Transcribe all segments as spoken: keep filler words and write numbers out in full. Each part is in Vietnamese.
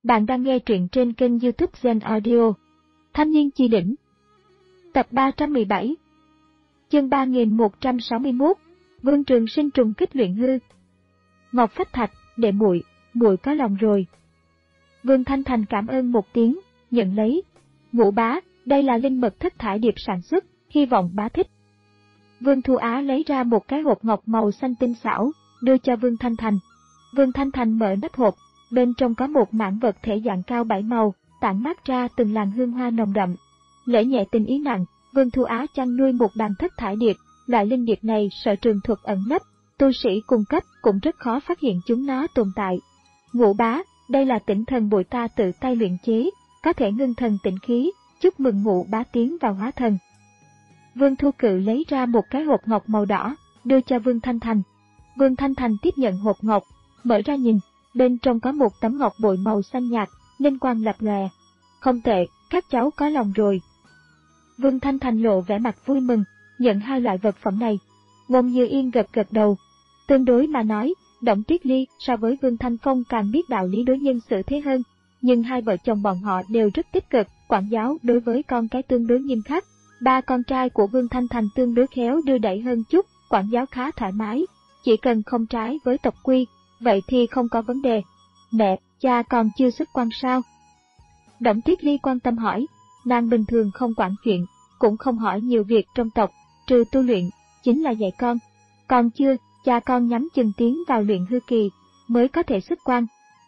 Bạn đang nghe truyện trên kênh YouTube Zen Audio. Thanh niên chi đỉnh. Tập ba trăm mười bảy. Chương ba nghìn một trăm sáu mươi mốt. Vương Trường Sinh trùng kích luyện hư. Ngọc Phách Thạch, đệ muội, muội có lòng rồi. Vương Thanh Thành cảm ơn một tiếng, nhận lấy. Ngũ bá, đây là linh mật thất thải điệp sản xuất, hy vọng bá thích. Vương Thu Á lấy ra một cái hộp ngọc màu xanh tinh xảo, đưa cho Vương Thanh Thành. Vương Thanh Thành mở nắp hộp, bên trong có một mảng vật thể dạng cao bảy màu, tản mát ra từng làn hương hoa nồng đậm. Lễ nhẹ tình ý nặng, Vương Thu Á chăn nuôi một đàn thất thải điệp, loại linh điệp này sở trường thuật ẩn nấp, tu sĩ cung cấp cũng rất khó phát hiện chúng nó tồn tại. Ngũ bá, đây là tĩnh thần bội ta tự tay luyện chế, có thể ngưng thần tĩnh khí, chúc mừng ngũ bá tiến vào hóa thần. Vương Thu Cự lấy ra một cái hộp ngọc màu đỏ, đưa cho Vương Thanh Thành. Vương Thanh Thành tiếp nhận hộp ngọc, mở ra nhìn, bên trong có một tấm ngọc bội màu xanh nhạt, linh quang lập lòe. Không tệ, các cháu có lòng rồi. Vương Thanh Thành lộ vẻ mặt vui mừng, nhận hai loại vật phẩm này. Ngôn Như Yên gật gật đầu. Tương đối mà nói, Đổng Tuyết Ly so với Vương Thanh Phong càng biết đạo lý đối nhân xử thế hơn, nhưng hai vợ chồng bọn họ đều rất tích cực, quản giáo đối với con cái tương đối nghiêm khắc. Ba con trai của Vương Thanh Thành tương đối khéo đưa đẩy hơn chút, quản giáo khá thoải mái, chỉ cần không trái với tộc quy, vậy thì không có vấn đề. Mẹ, cha còn chưa xuất quan sao? Đổng Tuyết Ly quan tâm hỏi, nàng bình thường không quản chuyện, cũng không hỏi nhiều việc trong tộc, trừ tu luyện, chính là dạy con. Còn chưa, cha con nhắm chừng tiến vào luyện hư kỳ, mới có thể xuất quan.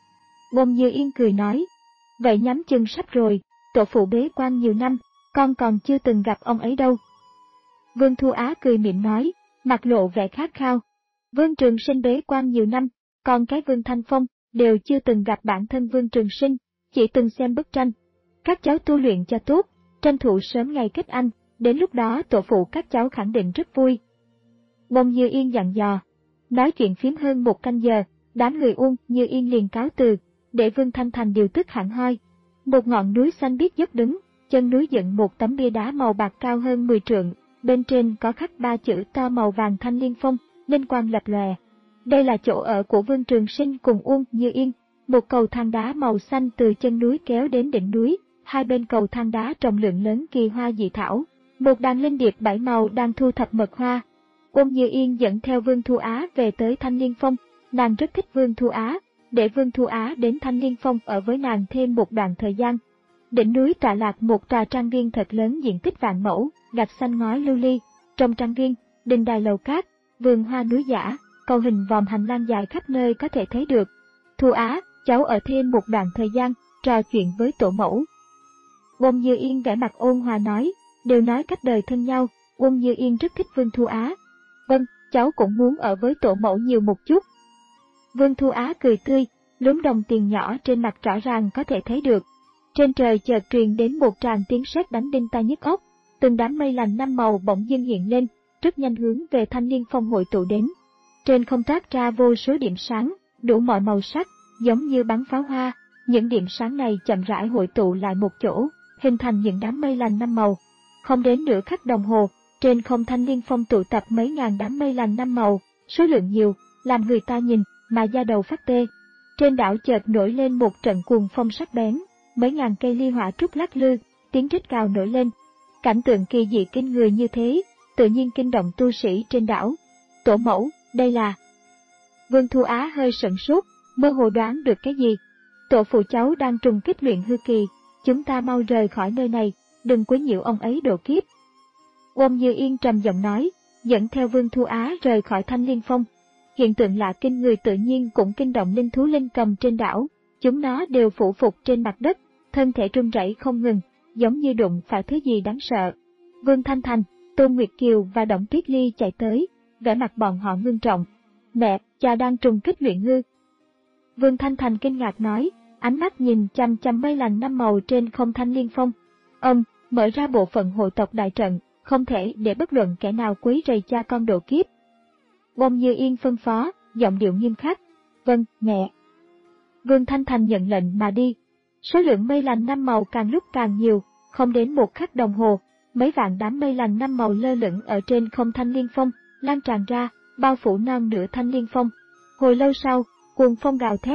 Ngôn Như Yên cười nói, vậy nhắm chừng sắp rồi, tổ phụ bế quan nhiều năm, con còn chưa từng gặp ông ấy đâu. Vương Thu Á cười mỉm nói, mặt lộ vẻ khát khao. Vương Trường Sinh bế quan nhiều năm, còn cái Vương Thanh Phong đều chưa từng gặp bản thân Vương Trường Sinh, chỉ từng xem bức tranh. Các cháu tu luyện cho tốt, tranh thủ sớm ngày kết anh, đến lúc đó tổ phụ các cháu khẳng định rất vui. Ngôn Như Yên dặn dò. Nói chuyện phím hơn một canh giờ, đám người Uông Như Yên liền cáo từ, để Vương Thanh Thành điều tức hẳn hoi. Một ngọn núi xanh biếc dốc đứng, chân núi dựng một tấm bia đá màu bạc cao hơn mười trượng, bên trên có khắc ba chữ to màu vàng Thanh Liên Phong, linh quang lập lòe. Đây là chỗ ở của Vương Trường Sinh cùng Uông Như Yên. Một cầu thang đá màu xanh từ chân núi kéo đến đỉnh núi, hai bên cầu thang đá trồng lượng lớn kỳ hoa dị thảo. Một đàn linh điệp bảy màu đang thu thập mật hoa. Uông Như Yên dẫn theo Vương Thu Á về tới Thanh Liên Phong, nàng rất thích Vương Thu Á, để Vương Thu Á đến Thanh Liên Phong ở với nàng thêm một đoạn thời gian. Đỉnh núi tọa lạc một tòa trang viên thật lớn diện tích vạn mẫu, gạch xanh ngói lưu ly. Trong trang viên, đình đài lầu cát, vườn hoa núi giả, cầu hình vòm hành lang dài khắp nơi có thể thấy được. Thu Á, cháu ở thêm một đoạn thời gian, trò chuyện với tổ mẫu. Uông Như Yên vẻ mặt ôn hòa nói, đều nói cách đời thân nhau, Uông Như Yên rất thích Vương Thu Á. Vâng, cháu cũng muốn ở với tổ mẫu nhiều một chút. Vương Thu Á cười tươi, lúm đồng tiền nhỏ trên mặt rõ ràng có thể thấy được. Trên trời chợt truyền đến một tràng tiếng sét đánh đinh tai nhức óc, từng đám mây lành năm màu bỗng dưng hiện lên, rất nhanh hướng về Thanh Liên Phong hội tụ đến. Trên không toát ra vô số điểm sáng, đủ mọi màu sắc, giống như bắn pháo hoa, những điểm sáng này chậm rãi hội tụ lại một chỗ, hình thành những đám mây lành năm màu. Không đến nửa khắc đồng hồ, trên không Thanh Liên Phong tụ tập mấy ngàn đám mây lành năm màu, số lượng nhiều, làm người ta nhìn mà da đầu phát tê. Trên đảo chợt nổi lên một trận cuồng phong sắc bén, mấy ngàn cây ly hỏa trúc lắc lư, tiếng rít gào nổi lên. Cảnh tượng kỳ dị kinh người như thế, tự nhiên kinh động tu sĩ trên đảo. Tổ mẫu, đây là... Vương Thu Á hơi sửng sốt, mơ hồ đoán được cái gì. Tổ phụ cháu đang trùng kích luyện hư kỳ, chúng ta mau rời khỏi nơi này, đừng quấy nhiễu ông ấy độ kiếp. Uông Như Yên trầm giọng nói, dẫn theo Vương Thu Á rời khỏi Thanh Liên Phong. Hiện tượng lạ kinh người tự nhiên cũng kinh động linh thú linh cầm trên đảo, chúng nó đều phủ phục trên mặt đất, thân thể run rẩy không ngừng, giống như đụng phải thứ gì đáng sợ. Vương Thanh Thành, Tôn Nguyệt Kiều và Đổng Tuyết Ly chạy tới, vẻ mặt bọn họ ngưng trọng. Mẹ, cha đang trùng kích luyện hư. Vương Thanh Thành kinh ngạc nói, ánh mắt nhìn chăm chăm mây lành năm màu trên không Thanh Liên Phong. Ông, mở ra bộ phận hội tộc đại trận, không thể để bất luận kẻ nào quấy rầy cha con độ kiếp. Ngôn Như Yên phân phó, giọng điệu nghiêm khắc. Vâng, mẹ. Vương Thanh Thành nhận lệnh mà đi. Số lượng mây lành năm màu càng lúc càng nhiều, không đến một khắc đồng hồ, mấy vạn đám mây lành năm màu lơ lửng ở trên không Thanh Liên Phong, lan tràn ra, bao phủ non nửa Thanh Liên Phong. Hồi lâu sau, cuồng phong gào thét,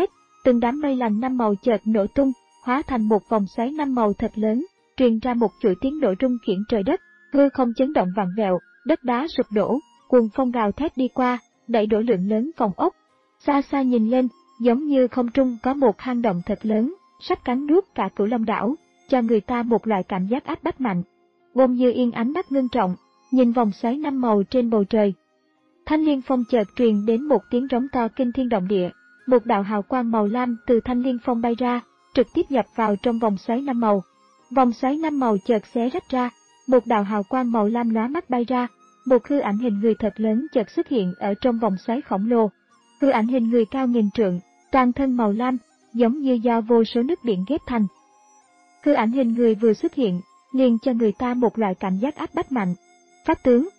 từng đám mây lành năm màu chợt nổ tung, hóa thành một vòng xoáy năm màu thật lớn, truyền ra một chuỗi tiếng nổ rung chuyển trời đất, hư không chấn động vặn vẹo, đất đá sụp đổ, cuồng phong gào thét đi qua, đẩy đổ lượng lớn phòng ốc. Xa xa nhìn lên, giống như không trung có một hang động thật lớn, sắp cắn nuốt cả Cửu Long đảo, cho người ta một loại cảm giác áp bách mạnh. Bông Như Yên ánh mắt ngưng trọng, nhìn vòng xoáy năm màu trên bầu trời. Thanh Liên Phong chợt truyền đến một tiếng rống to kinh thiên động địa, một đạo hào quang màu lam từ Thanh Liên Phong bay ra, trực tiếp nhập vào trong vòng xoáy năm màu. Vòng xoáy năm màu chợt xé rách ra, một đạo hào quang màu lam lóa mắt bay ra, một hư ảnh hình người thật lớn chợt xuất hiện ở trong vòng xoáy khổng lồ. Hư ảnh hình người cao nghìn trượng, toàn thân màu lam, giống như do vô số nước biển ghép thành. Hư ảnh hình người vừa xuất hiện, liền cho người ta một loại cảm giác áp bách mạnh. Pháp tướng.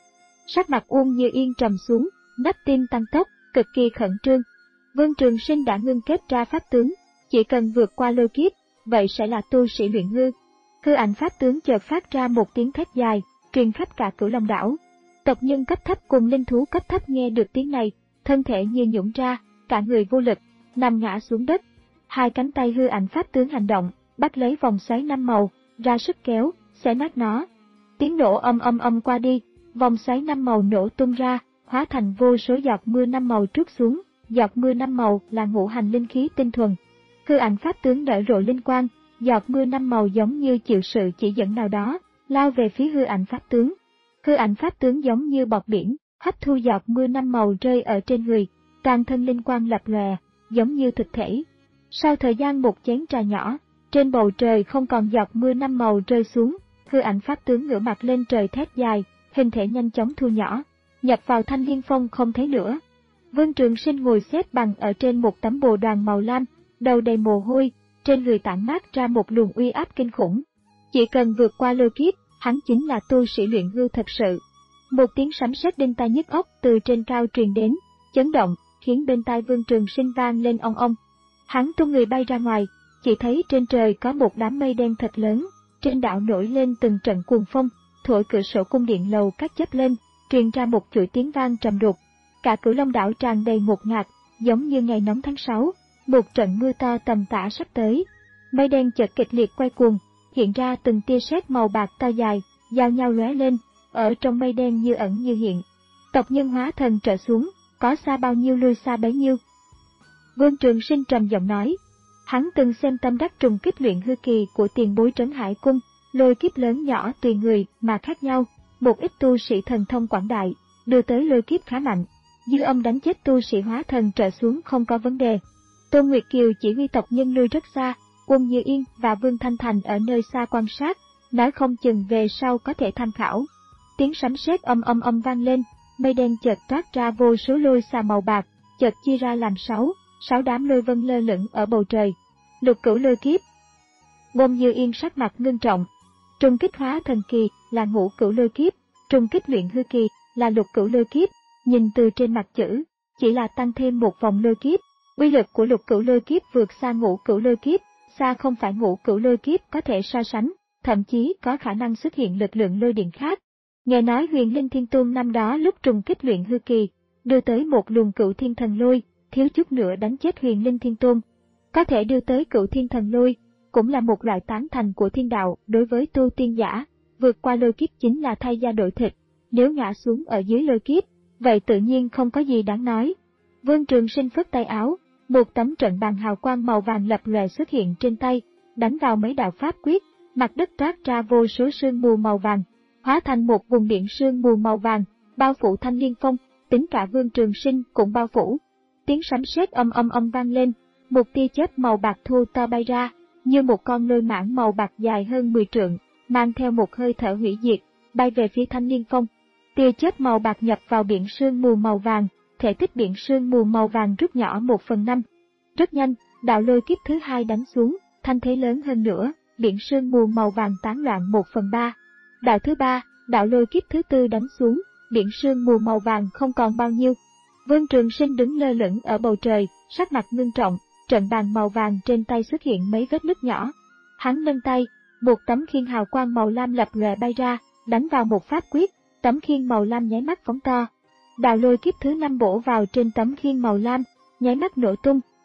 Sắc mặt Uông Như Yên trầm xuống, nấc tim tăng tốc, cực kỳ khẩn trương. Vương Trường Sinh đã ngưng kết ra pháp tướng, chỉ cần vượt qua lôi kiếp, vậy sẽ là tu sĩ luyện hư. Hư ảnh pháp tướng chợt phát ra một tiếng thét dài, truyền khắp cả Cửu Long đảo. Tộc nhân cấp thấp cùng linh thú cấp thấp nghe được tiếng này, thân thể như nhũn ra, cả người vô lực, nằm ngã xuống đất. Hai cánh tay hư ảnh pháp tướng hành động, bắt lấy vòng xoáy năm màu, ra sức kéo, xé nát nó. Tiếng nổ âm âm âm qua đi, vòng xoáy năm màu nổ tung ra, hóa thành vô số giọt mưa năm màu trút xuống. Giọt mưa năm màu là ngũ hành linh khí tinh thuần. Hư ảnh pháp tướng nở rộ linh quang, giọt mưa năm màu giống như chịu sự chỉ dẫn nào đó, lao về phía hư ảnh pháp tướng. Hư ảnh pháp tướng giống như bọt biển, hấp thu giọt mưa năm màu rơi ở trên người, toàn thân linh quang lập lòe, giống như thực thể. Sau thời gian một chén trà nhỏ, trên bầu trời không còn giọt mưa năm màu rơi xuống, hư ảnh pháp tướng ngửa mặt lên trời thét dài, hình thể nhanh chóng thu nhỏ, nhập vào Thanh Liên Phong không thấy nữa. Vương Trường Sinh ngồi xếp bằng ở trên một tấm bồ đoàn màu lam, đầu đầy mồ hôi, trên người tản mát ra một luồng uy áp kinh khủng. Chỉ cần vượt qua lôi kiếp, hắn chính là tu sĩ luyện hư thật sự. Một tiếng sấm sét đinh tai nhức óc từ trên cao truyền đến, chấn động, khiến bên tai Vương Trường Sinh vang lên ong ong. Hắn tung người bay ra ngoài, chỉ thấy trên trời có một đám mây đen thật lớn, trên đảo nổi lên từng trận cuồng phong, thổi cửa sổ cung điện lầu các chớp lên, truyền ra một chuỗi tiếng vang trầm đục. Cả Cửu Long đảo tràn đầy ngột ngạt, giống như ngày nóng tháng sáu, một trận mưa to tầm tã sắp tới. Mây đen chợt kịch liệt quay cuồng, hiện ra từng tia sét màu bạc to dài, giao nhau lóe lên, ở trong mây đen như ẩn như hiện. Tộc nhân hóa thần trở xuống, có xa bao nhiêu lui xa bấy nhiêu. Vương Trường Sinh trầm giọng nói, hắn từng xem tâm đắc trùng kích luyện hư kỳ của tiền bối Trấn Hải Cung, lôi kiếp lớn nhỏ tùy người mà khác nhau, một ít tu sĩ thần thông quảng đại, đưa tới lôi kiếp khá mạnh. Dư âm đánh chết tu sĩ hóa thần trở xuống không có vấn đề. Tôn Nguyệt Kiều chỉ huy tộc nhân lui rất xa, Quân Như Yên và Vương Thanh Thành ở nơi xa quan sát, nói không chừng về sau có thể tham khảo. Tiếng sấm sét âm âm âm vang lên, mây đen chợt toát ra vô số lôi xà màu bạc, chợt chia ra làm sáu, sáu đám lôi vân lơ lửng ở bầu trời. Lục cửu lôi kiếp. Bông Như Yên sắc mặt ngưng trọng. Trùng kích hóa thần kỳ là ngũ cửu lôi kiếp, trùng kích luyện hư kỳ là lục cửu lôi kiếp. Nhìn từ trên mặt chữ, chỉ là tăng thêm một vòng lôi kiếp. Uy lực của lục cửu lôi kiếp vượt xa ngũ cửu lôi kiếp, xa không phải ngũ cửu lôi kiếp có thể so sánh, thậm chí có khả năng xuất hiện lực lượng lôi điện khác. Nghe nói Huyền Linh Thiên Tôn năm đó lúc trùng kích luyện hư kỳ, đưa tới một luồng cửu thiên thần lôi, thiếu chút nữa đánh chết Huyền Linh Thiên Tôn. Có thể đưa tới cửu thiên thần lôi, cũng là một loại tán thành của thiên đạo đối với tu tiên giả. Vượt qua lôi kiếp chính là thay da đổi thịt, nếu ngã xuống ở dưới lôi kiếp, vậy tự nhiên không có gì đáng nói. Vương Trường Sinh phất tay áo, một tấm trận bàn hào quang màu vàng lập lòe xuất hiện trên tay, đánh vào mấy đạo pháp quyết, mặt đất toát ra vô số sương mù màu vàng, hóa thành một vùng biển sương mù màu vàng, bao phủ Thanh Liên Phong, tính cả Vương Trường Sinh cũng bao phủ. Tiếng sấm sét âm âm âm vang lên, một tia chớp màu bạc thô to bay ra, như một con lôi mãng màu bạc dài hơn mười trượng, mang theo một hơi thở hủy diệt, bay về phía Thanh Liên Phong. Tia chớp màu bạc nhập vào biển sương mù màu vàng, thể tích biển sương mù màu vàng rút nhỏ một phần năm. Rất nhanh, đạo lôi kiếp thứ hai đánh xuống, thanh thế lớn hơn nữa, biển sương mù màu vàng tán loạn một phần ba. Đạo thứ ba, đạo lôi kiếp thứ tư đánh xuống, biển sương mù màu vàng không còn bao nhiêu. Vương Trường Sinh đứng lơ lửng ở bầu trời, sắc mặt ngưng trọng, trận bàn màu vàng trên tay xuất hiện mấy vết nứt nhỏ. Hắn nâng tay, một tấm khiên hào quang màu lam lập lòe bay ra, đánh vào một pháp quyết, tấm khiên màu lam nháy mắt phóng to. Đạo lôi kiếp thứ năm bổ vào trên tấm khiên màu lam, nháy mắt nổ tung,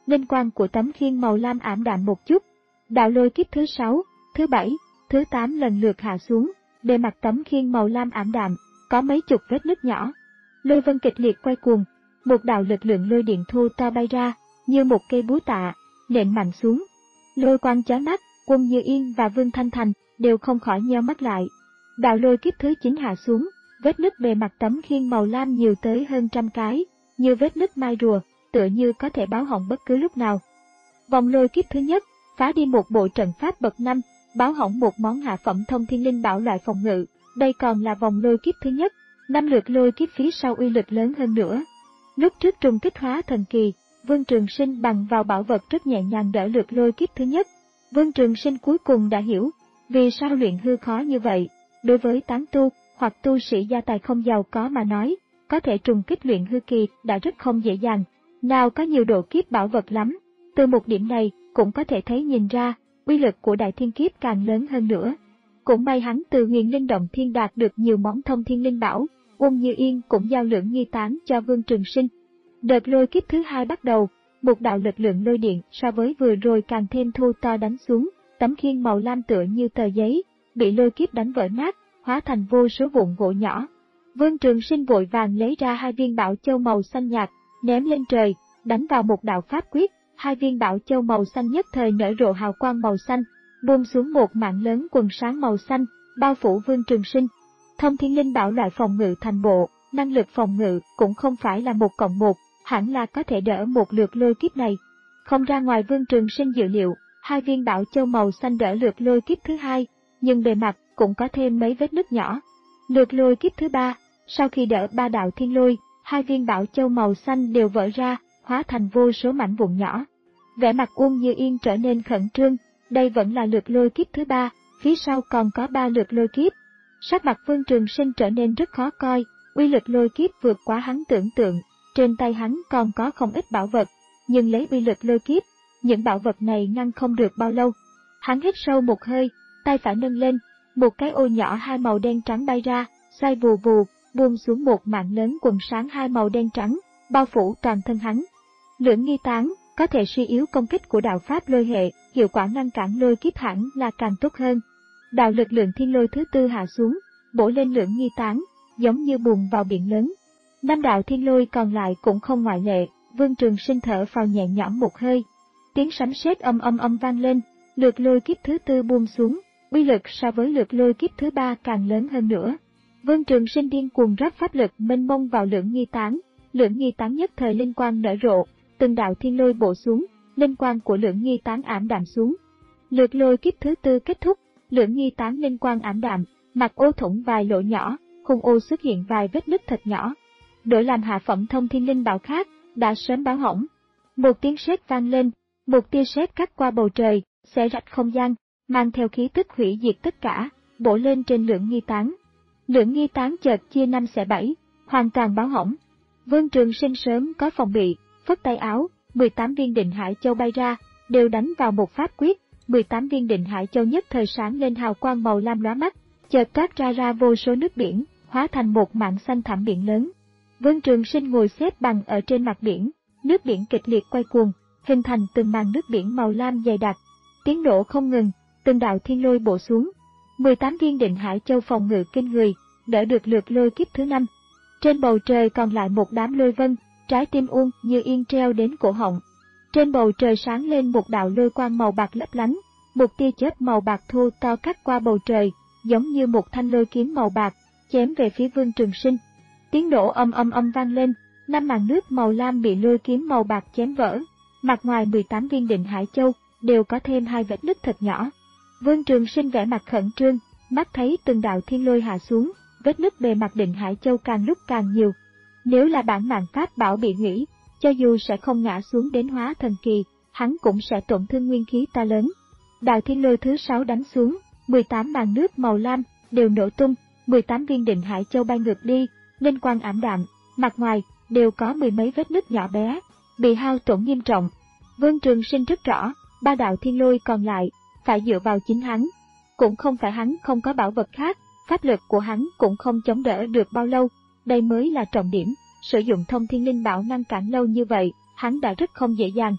linh quang của tấm khiên màu lam ảm đạm một chút. Đạo lôi kiếp thứ sáu, thứ bảy, thứ tám lần lượt hạ xuống, bề mặt tấm khiên màu lam ảm đạm, có mấy chục vết nứt nhỏ. Lôi vân kịch liệt quay cuồng, một đạo lực lượng lôi điện thu to bay ra, như một cây búa tạ, nện mạnh xuống. Lôi quang chói mắt, Quân Như Yên và Vương Thanh Thành đều không khỏi nheo mắt lại. Đạo lôi kiếp thứ chín hạ xuống, vết nứt bề mặt tấm khiên màu lam nhiều tới hơn trăm cái, như vết nứt mai rùa, tựa như có thể báo hỏng bất cứ lúc nào. Vòng lôi kiếp thứ nhất, phá đi một bộ trận pháp bậc năm, báo hỏng một món hạ phẩm thông thiên linh bảo loại phòng ngự. Đây còn là vòng lôi kiếp thứ nhất, năm lượt lôi kiếp phía sau uy lực lớn hơn nữa. Lúc trước trùng kích hóa thần kỳ, Vương Trường Sinh bằng vào bảo vật rất nhẹ nhàng đỡ lượt lôi kiếp thứ nhất. Vương Trường Sinh cuối cùng đã hiểu, vì sao luyện hư khó như vậy. Đối với tán tu, hoặc tu sĩ gia tài không giàu có mà nói, có thể trùng kích luyện hư kỳ đã rất không dễ dàng. Nào có nhiều độ kiếp bảo vật lắm. Từ một điểm này, cũng có thể thấy nhìn ra, uy lực của đại thiên kiếp càng lớn hơn nữa. Cũng may hắn từ Huyền Linh Động Thiên đạt được nhiều món thông thiên linh bảo, Quân Như Yên cũng giao Lưỡng Nghi Tán cho Vương Trường Sinh. Đợt lôi kiếp thứ hai bắt đầu, một đạo lực lượng lôi điện so với vừa rồi càng thêm thu to đánh xuống, tấm khiên màu lam tựa như tờ giấy, bị lôi kiếp đánh vỡ nát, hóa thành vô số vụn gỗ nhỏ. Vương Trường Sinh vội vàng lấy ra hai viên bảo châu màu xanh nhạt, ném lên trời, đánh vào một đạo pháp quyết, hai viên bảo châu màu xanh nhất thời nở rộ hào quang màu xanh, buông xuống một mảng lớn quần sáng màu xanh, bao phủ Vương Trường Sinh. Thông thiên linh bảo loại phòng ngự thành bộ, năng lực phòng ngự cũng không phải là một cộng một, hẳn là có thể đỡ một lượt lôi kiếp này. Không ra ngoài Vương Trường Sinh dự liệu, hai viên bảo châu màu xanh đỡ lượt lôi kiếp thứ hai, nhưng bề mặt cũng có thêm mấy vết nứt nhỏ. Lượt lôi kiếp thứ ba, sau khi đỡ ba đạo thiên lôi, hai viên bảo châu màu xanh đều vỡ ra, hóa thành vô số mảnh vụn nhỏ. Vẻ mặt Uông Như Yên trở nên khẩn trương, đây vẫn là lượt lôi kiếp thứ ba, phía sau còn có ba lượt lôi kiếp. Sắc mặt Vương Trường Sinh trở nên rất khó coi, uy lực lôi kiếp vượt quá hắn tưởng tượng, trên tay hắn còn có không ít bảo vật, nhưng lấy uy lực lôi kiếp, những bảo vật này ngăn không được bao lâu. Hắn hít sâu một hơi, tay phải nâng lên, một cái ô nhỏ hai màu đen trắng bay ra, xoay vù vù, buông xuống một mảng lớn quần sáng hai màu đen trắng, bao phủ toàn thân hắn. Lưỡng Nghi Tán có thể suy yếu công kích của đạo pháp lôi hệ, hiệu quả ngăn cản lôi kiếp hẳn là càng tốt hơn. Đạo lực lượng thiên lôi thứ tư hạ xuống, bổ lên Lưỡng Nghi Tán, giống như bùn vào biển lớn. Năm đạo thiên lôi còn lại cũng không ngoại lệ, Vương Trường Sinh thở phào nhẹ nhõm một hơi. Tiếng sấm sét âm âm âm vang lên, lượt lôi kiếp thứ tư buông xuống, uy lực so với lượt lôi kiếp thứ ba càng lớn hơn nữa. Vương Trường Sinh điên cuồng rót pháp lực mênh mông vào Lưỡng Nghi Tán, Lưỡng Nghi Tán nhất thời linh quang nở rộ, từng đạo thiên lôi bổ xuống, linh quang của Lưỡng Nghi Tán ảm đạm xuống. Lượt lôi kiếp thứ tư kết thúc, Lưỡng Nghi Tán linh quang ảm đạm, mặt ô thủng vài lỗ nhỏ, khung ô xuất hiện vài vết nứt thật nhỏ. Đổi làm hạ phẩm thông thiên linh bảo khác, đã sớm báo hỏng. Một tiếng sét vang lên, một tia sét cắt qua bầu trời, xé rách không gian, mang theo khí tức hủy diệt tất cả, bổ lên trên Lưỡng Nghi Tán. Lưỡng Nghi Tán chợt chia năm xẻ bảy, hoàn toàn báo hỏng. Vương Trường Sinh sớm có phòng bị, phất tay áo, mười tám viên Định Hải Châu bay ra, đều đánh vào một pháp quyết, mười tám viên Định Hải Châu nhất thời sáng lên hào quang màu lam lóa mắt, chợt toát ra ra vô số nước biển, hóa thành một mảng xanh thẳm biển lớn. Vương Trường Sinh ngồi xếp bằng ở trên mặt biển, nước biển kịch liệt quay cuồng, hình thành từng màn nước biển màu lam dày đặc. Tiếng nổ không ngừng, từng đạo thiên lôi bổ xuống. mười tám viên Định Hải Châu phòng ngự kinh người, đỡ được lượt lôi kiếp thứ năm. Trên bầu trời còn lại một đám lôi vân, trái tim Uông Như Yên treo đến cổ họng. Trên bầu trời sáng lên một đạo lôi quang màu bạc lấp lánh, một tia chớp màu bạc thô to cắt qua bầu trời, giống như một thanh lôi kiếm màu bạc, chém về phía Vương Trường Sinh. Tiếng nổ âm âm âm vang lên, năm màn nước màu lam bị lôi kiếm màu bạc chém vỡ. Mặt ngoài mười tám viên Định Hải Châu đều có thêm hai vết nứt thật nhỏ. Vương Trường Sinh vẻ mặt khẩn trương, mắt thấy từng đạo thiên lôi hạ xuống, vết nứt bề mặt Định Hải Châu càng lúc càng nhiều. Nếu là bản mạng pháp bảo bị hủy, cho dù sẽ không ngã xuống đến hóa thần kỳ, hắn cũng sẽ tổn thương nguyên khí to lớn. Đạo thiên lôi thứ sáu đánh xuống, mười tám màn nước màu lam đều nổ tung, mười tám viên Định Hải Châu bay ngược đi, linh quang ảm đạm, mặt ngoài đều có mười mấy vết nứt nhỏ bé, bị hao tổn nghiêm trọng. Vương Trường Sinh rất rõ, ba đạo thiên lôi còn lại phải dựa vào chính hắn. Cũng không phải hắn không có bảo vật khác, pháp lực của hắn cũng không chống đỡ được bao lâu, đây mới là trọng điểm. Sử dụng thông thiên linh bảo ngăn cản lâu như vậy, hắn đã rất không dễ dàng.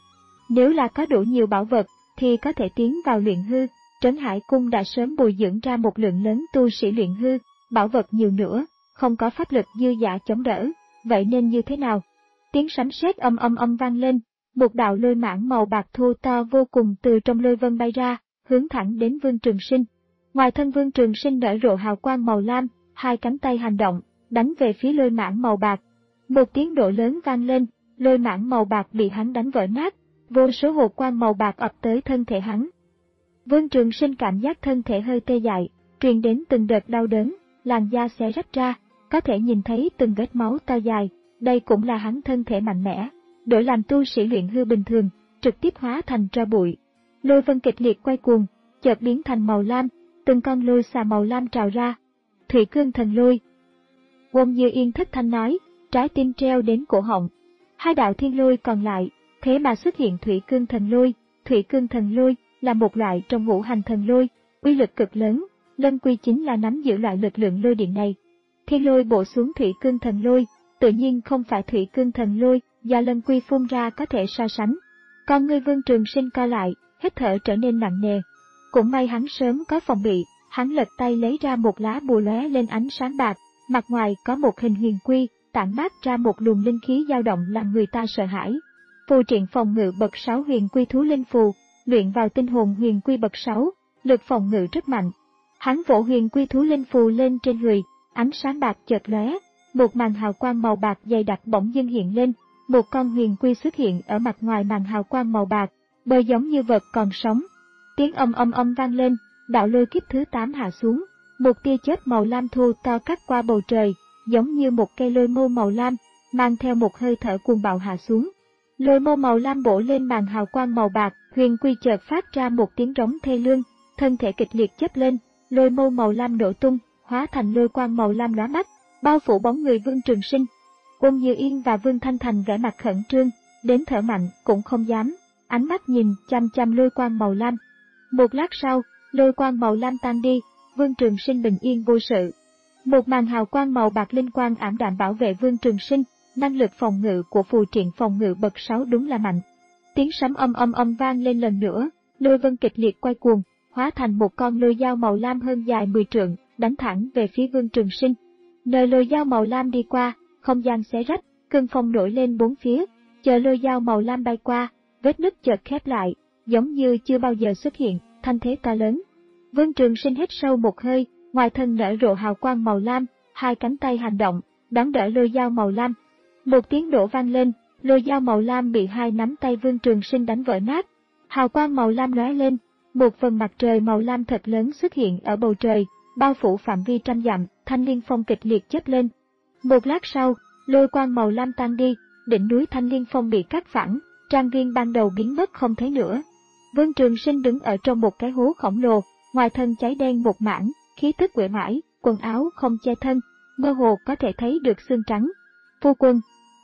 Nếu là có đủ nhiều bảo vật, thì có thể tiến vào luyện hư. Trấn Hải Cung đã sớm bồi dưỡng ra một lượng lớn tu sĩ luyện hư, bảo vật nhiều nữa, không có pháp lực dư dả chống đỡ, vậy nên như thế nào? Tiếng sấm sét âm âm âm vang lên, một đạo lôi mãng màu bạc thô to vô cùng từ trong lôi vân bay ra, hướng thẳng đến Vương Trường Sinh. Ngoài thân Vương Trường Sinh nở rộ hào quang màu lam, hai cánh tay hành động, đánh về phía lôi mãng màu bạc. Một tiếng nổ lớn vang lên, lôi mãng màu bạc bị hắn đánh vỡ nát, vô số hồ quang màu bạc ập tới thân thể hắn. Vương Trường Sinh cảm giác thân thể hơi tê dại, truyền đến từng đợt đau đớn, làn da xé rách ra, có thể nhìn thấy từng vết máu to dài, đây cũng là hắn thân thể mạnh mẽ, đổi làm tu sĩ luyện hư bình thường, trực tiếp hóa thành tro bụi. Lôi vân kịch liệt quay cuồng, chợt biến thành màu lam, từng con lôi xà màu lam trào ra. Thủy cương thần lôi. Wong Như Yên thất thanh nói, trái tim treo đến cổ họng. Hai đạo thiên lôi còn lại, thế mà xuất hiện thủy cương thần lôi. Thủy cương thần lôi là một loại trong ngũ hành thần lôi, uy lực cực lớn, Lân Quy chính là nắm giữ loại lực lượng lôi điện này. Thiên lôi bổ xuống thủy cương thần lôi, tự nhiên không phải thủy cương thần lôi do Lân Quy phun ra có thể so sánh. Con ngươi Vương Trường Sinh co lại, hít thở trở nên nặng nề. Cũng may hắn sớm có phòng bị, hắn lật tay lấy ra một lá bùa lóe lên ánh sáng bạc, mặt ngoài có một hình huyền quy, tản mát ra một luồng linh khí dao động làm người ta sợ hãi. Phù triện phòng ngự bậc sáu huyền quy thú linh phù, luyện vào tinh hồn huyền quy bậc sáu, lực phòng ngự rất mạnh. Hắn vỗ huyền quy thú linh phù lên trên người, ánh sáng bạc chợt lóe, một màn hào quang màu bạc dày đặc bỗng dưng hiện lên, một con huyền quy xuất hiện ở mặt ngoài màn hào quang màu bạc, bơi giống như vật còn sống. Tiếng âm âm âm vang lên, đạo lôi kiếp thứ tám hạ xuống, một tia chớp màu lam thô to cắt qua bầu trời, giống như một cây lôi mâu màu lam, mang theo một hơi thở cuồng bạo hạ xuống. Lôi mâu màu lam bổ lên màn hào quang màu bạc, huyền quy chợt phát ra một tiếng rống thê lương, thân thể kịch liệt chớp lên, lôi mâu màu lam nổ tung, hóa thành lôi quang màu lam lóa mắt, bao phủ bóng người Vương Trường Sinh. Wong Như Yên và Vương Thanh Thành vẻ mặt khẩn trương, đến thở mạnh cũng không dám, ánh mắt nhìn chăm chăm lôi quang màu lam. Một lát sau, lôi quang màu lam tan đi, Vương Trường Sinh bình yên vô sự. Một màn hào quang màu bạc linh quang ảm đạm bảo vệ Vương Trường Sinh, năng lực phòng ngự của phù triện phòng ngự bậc sáu đúng là mạnh. Tiếng sấm âm âm âm vang lên lần nữa, lôi vân kịch liệt quay cuồng, hóa thành một con lôi dao màu lam hơn dài mười trượng, đánh thẳng về phía Vương Trường Sinh. Nơi lôi dao màu lam đi qua, không gian xé rách, cơn phong nổi lên bốn phía, chờ lôi dao màu lam bay qua, vết nứt chợt khép lại, giống như chưa bao giờ xuất hiện, thanh thế to lớn. Vương Trường Sinh hít sâu một hơi, ngoài thân nở rộ hào quang màu lam, hai cánh tay hành động, đón đỡ lôi dao màu lam. Một tiếng nổ vang lên, lôi dao màu lam bị hai nắm tay Vương Trường Sinh đánh vỡ nát. Hào quang màu lam lóe lên, một phần mặt trời màu lam thật lớn xuất hiện ở bầu trời, bao phủ phạm vi trăm dặm, Thanh Liên Phong kịch liệt chớp lên. Một lát sau, lôi quang màu lam tan đi, đỉnh núi Thanh Liên Phong bị cắt phẳng, trang viên ban đầu biến mất không thấy nữa. Vương Trường Sinh đứng ở trong một cái hố khổng lồ, ngoài thân cháy đen một mảng, khí tức uể oải, quần áo không che thân, mơ hồ có thể thấy được xương trắng. Phu quân!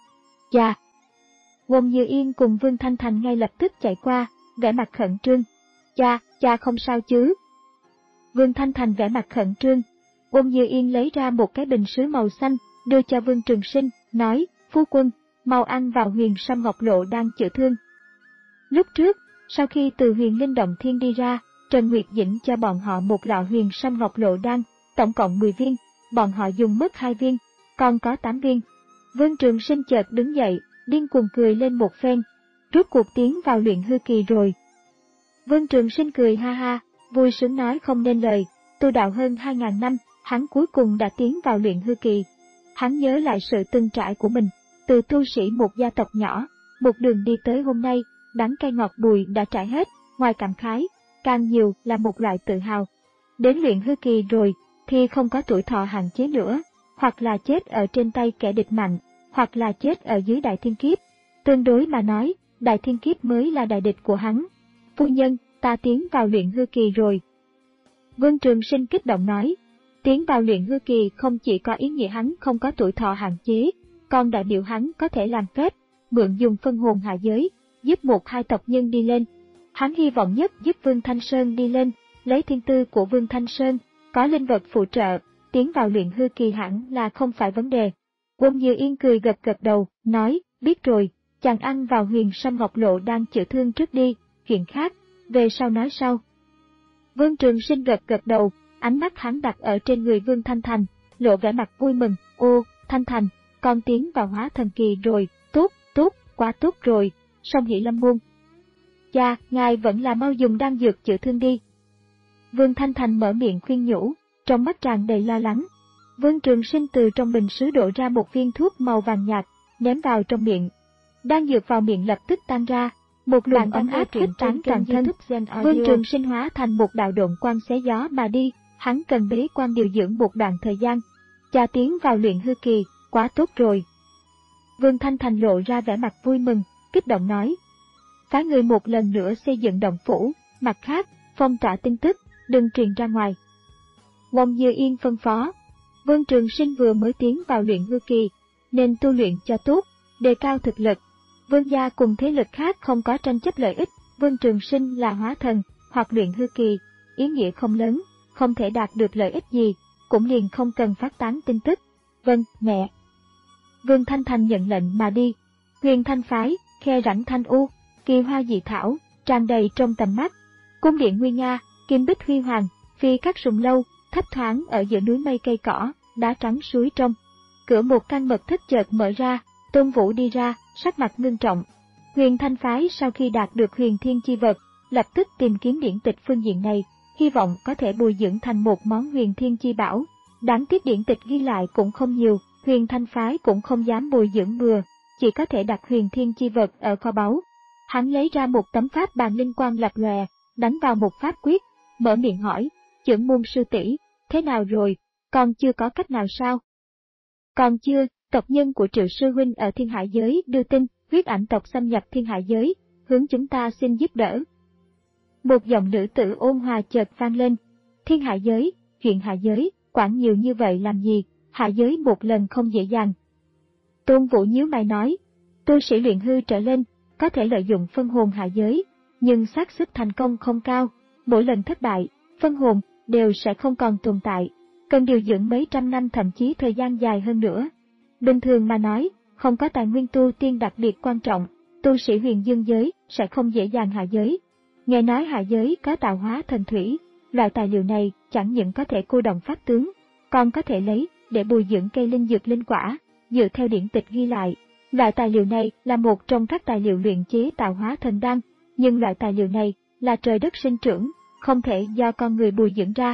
Chà! Wong Như Yên cùng Vương Thanh Thành ngay lập tức chạy qua, vẻ mặt khẩn trương. Cha, cha không sao chứ? Vương Thanh Thành vẻ mặt khẩn trương. Wong Như Yên lấy ra một cái bình sứ màu xanh, đưa cho Vương Trường Sinh, nói, phu quân, mau ăn vào huyền sâm ngọc lộ đang chữa thương. Lúc trước, sau khi từ huyền linh động thiên đi ra, Trần Nguyệt Dĩnh cho bọn họ một lọ huyền sâm ngọc lộ đan, tổng cộng mười viên, bọn họ dùng mất hai viên, còn có tám viên. Vương Trường Sinh chợt đứng dậy, điên cuồng cười lên một phen, rút cuộc tiến vào luyện hư kỳ rồi. Vương Trường Sinh cười ha ha, vui sướng nói không nên lời, tu đạo hơn hai ngàn năm, hắn cuối cùng đã tiến vào luyện hư kỳ. Hắn nhớ lại sự từng trải của mình, từ tu sĩ một gia tộc nhỏ, một đường đi tới hôm nay, đắng cay ngọt bùi đã trải hết, ngoài cảm khái, càng nhiều là một loại tự hào. Đến luyện hư kỳ rồi, thì không có tuổi thọ hạn chế nữa, hoặc là chết ở trên tay kẻ địch mạnh, hoặc là chết ở dưới đại thiên kiếp. Tương đối mà nói, đại thiên kiếp mới là đại địch của hắn. Phu nhân, ta tiến vào luyện hư kỳ rồi. Vương Trường Sinh kích động nói, tiến vào luyện hư kỳ không chỉ có ý nghĩa hắn không có tuổi thọ hạn chế, còn đại biểu hắn có thể làm phép, mượn dùng phân hồn hạ giới, giúp một hai tộc nhân đi lên. Hắn hy vọng nhất giúp Vương Thanh Sơn đi lên, lấy thiên tư của Vương Thanh Sơn, có linh vật phụ trợ, tiến vào luyện hư kỳ hẳn là không phải vấn đề. Wong Như Yên cười gật gật đầu, nói, biết rồi, chàng ăn vào huyền sâm ngọc lộ đang chữa thương trước đi, chuyện khác, về sau nói sau. Vương Trường Sinh gật gật đầu, ánh mắt hắn đặt ở trên người Vương Thanh Thành, lộ vẻ mặt vui mừng, ô, Thanh Thành, con tiến vào hóa thần kỳ rồi, tốt, tốt, quá tốt rồi, Song Hỷ Lâm Môn. Cha, ngài vẫn là mau dùng đan dược chữa thương đi. Vương Thanh Thành mở miệng khuyên nhủ, trong mắt tràn đầy lo lắng. Vương Trường Sinh từ trong bình sứ đổ ra một viên thuốc màu vàng nhạt, ném vào trong miệng. Đan dược vào miệng lập tức tan ra, một luồng ấm áp kích tán toàn thân. Vương Trường Sinh hóa thành một đạo độn quang xé gió mà đi, hắn cần bế quan điều dưỡng một đoạn thời gian. Cha tiến vào luyện hư kỳ, quá tốt rồi. Vương Thanh Thành lộ ra vẻ mặt vui mừng, kích động nói. Phái người một lần nữa xây dựng động phủ, mặt khác, phong tỏa tin tức, đừng truyền ra ngoài. Ngông Như Yên phân phó. Vương Trường Sinh vừa mới tiến vào luyện hư kỳ, nên tu luyện cho tốt, đề cao thực lực. Vương gia cùng thế lực khác không có tranh chấp lợi ích, Vương Trường Sinh là hóa thần, hoặc luyện hư kỳ, ý nghĩa không lớn, không thể đạt được lợi ích gì, cũng liền không cần phát tán tin tức. Vâng, mẹ. Vương Thanh Thành nhận lệnh mà đi. Huyền Thanh phái, khe rãnh thanh u, kỳ hoa dị thảo, tràn đầy trong tầm mắt. Cung điện nguy nga, kim bích huy hoàng, phi các sùng lâu, thấp thoáng ở giữa núi mây cây cỏ, đá trắng suối trong. Cửa một căn mật thất chợt mở ra, Tôn Vũ đi ra, sắc mặt ngưng trọng. Huyền Thanh phái sau khi đạt được huyền thiên chi vật, lập tức tìm kiếm điển tịch phương diện này, hy vọng có thể bồi dưỡng thành một món huyền thiên chi bảo. Đáng tiếc điển tịch ghi lại cũng không nhiều, Huyền Thanh phái cũng không dám bồi dưỡng bừa, chỉ có thể đặt huyền thiên chi vật ở kho báu. Hắn lấy ra một tấm pháp bàn linh quang lập lòe, đánh vào một pháp quyết, mở miệng hỏi, trưởng môn sư tỷ, thế nào rồi, còn chưa có cách nào sao? Còn chưa, tộc nhân của Triệu sư huynh ở Thiên Hải giới đưa tin, huyết ảnh tộc xâm nhập Thiên Hải giới, hướng chúng ta xin giúp đỡ. Một giọng nữ tử ôn hòa chợt vang lên. Thiên Hải giới, chuyện Hạ giới, quản nhiều như vậy làm gì, Hạ giới một lần không dễ dàng. Tôn Vũ nhíu mày nói, tu sĩ luyện hư trở lên, có thể lợi dụng phân hồn hạ giới, nhưng xác suất thành công không cao, mỗi lần thất bại, phân hồn đều sẽ không còn tồn tại, cần điều dưỡng mấy trăm năm thậm chí thời gian dài hơn nữa. Bình thường mà nói, không có tài nguyên tu tiên đặc biệt quan trọng, tu sĩ huyền dương giới sẽ không dễ dàng hạ giới. Nghe nói hạ giới có tạo hóa thần thủy, loại tài liệu này chẳng những có thể cô động pháp tướng, còn có thể lấy để bồi dưỡng cây linh dược linh quả. Dựa theo điển tịch ghi lại, loại tài liệu này là một trong các tài liệu luyện chế tạo hóa thần đan, nhưng loại tài liệu này là trời đất sinh trưởng, không thể do con người bồi dưỡng ra.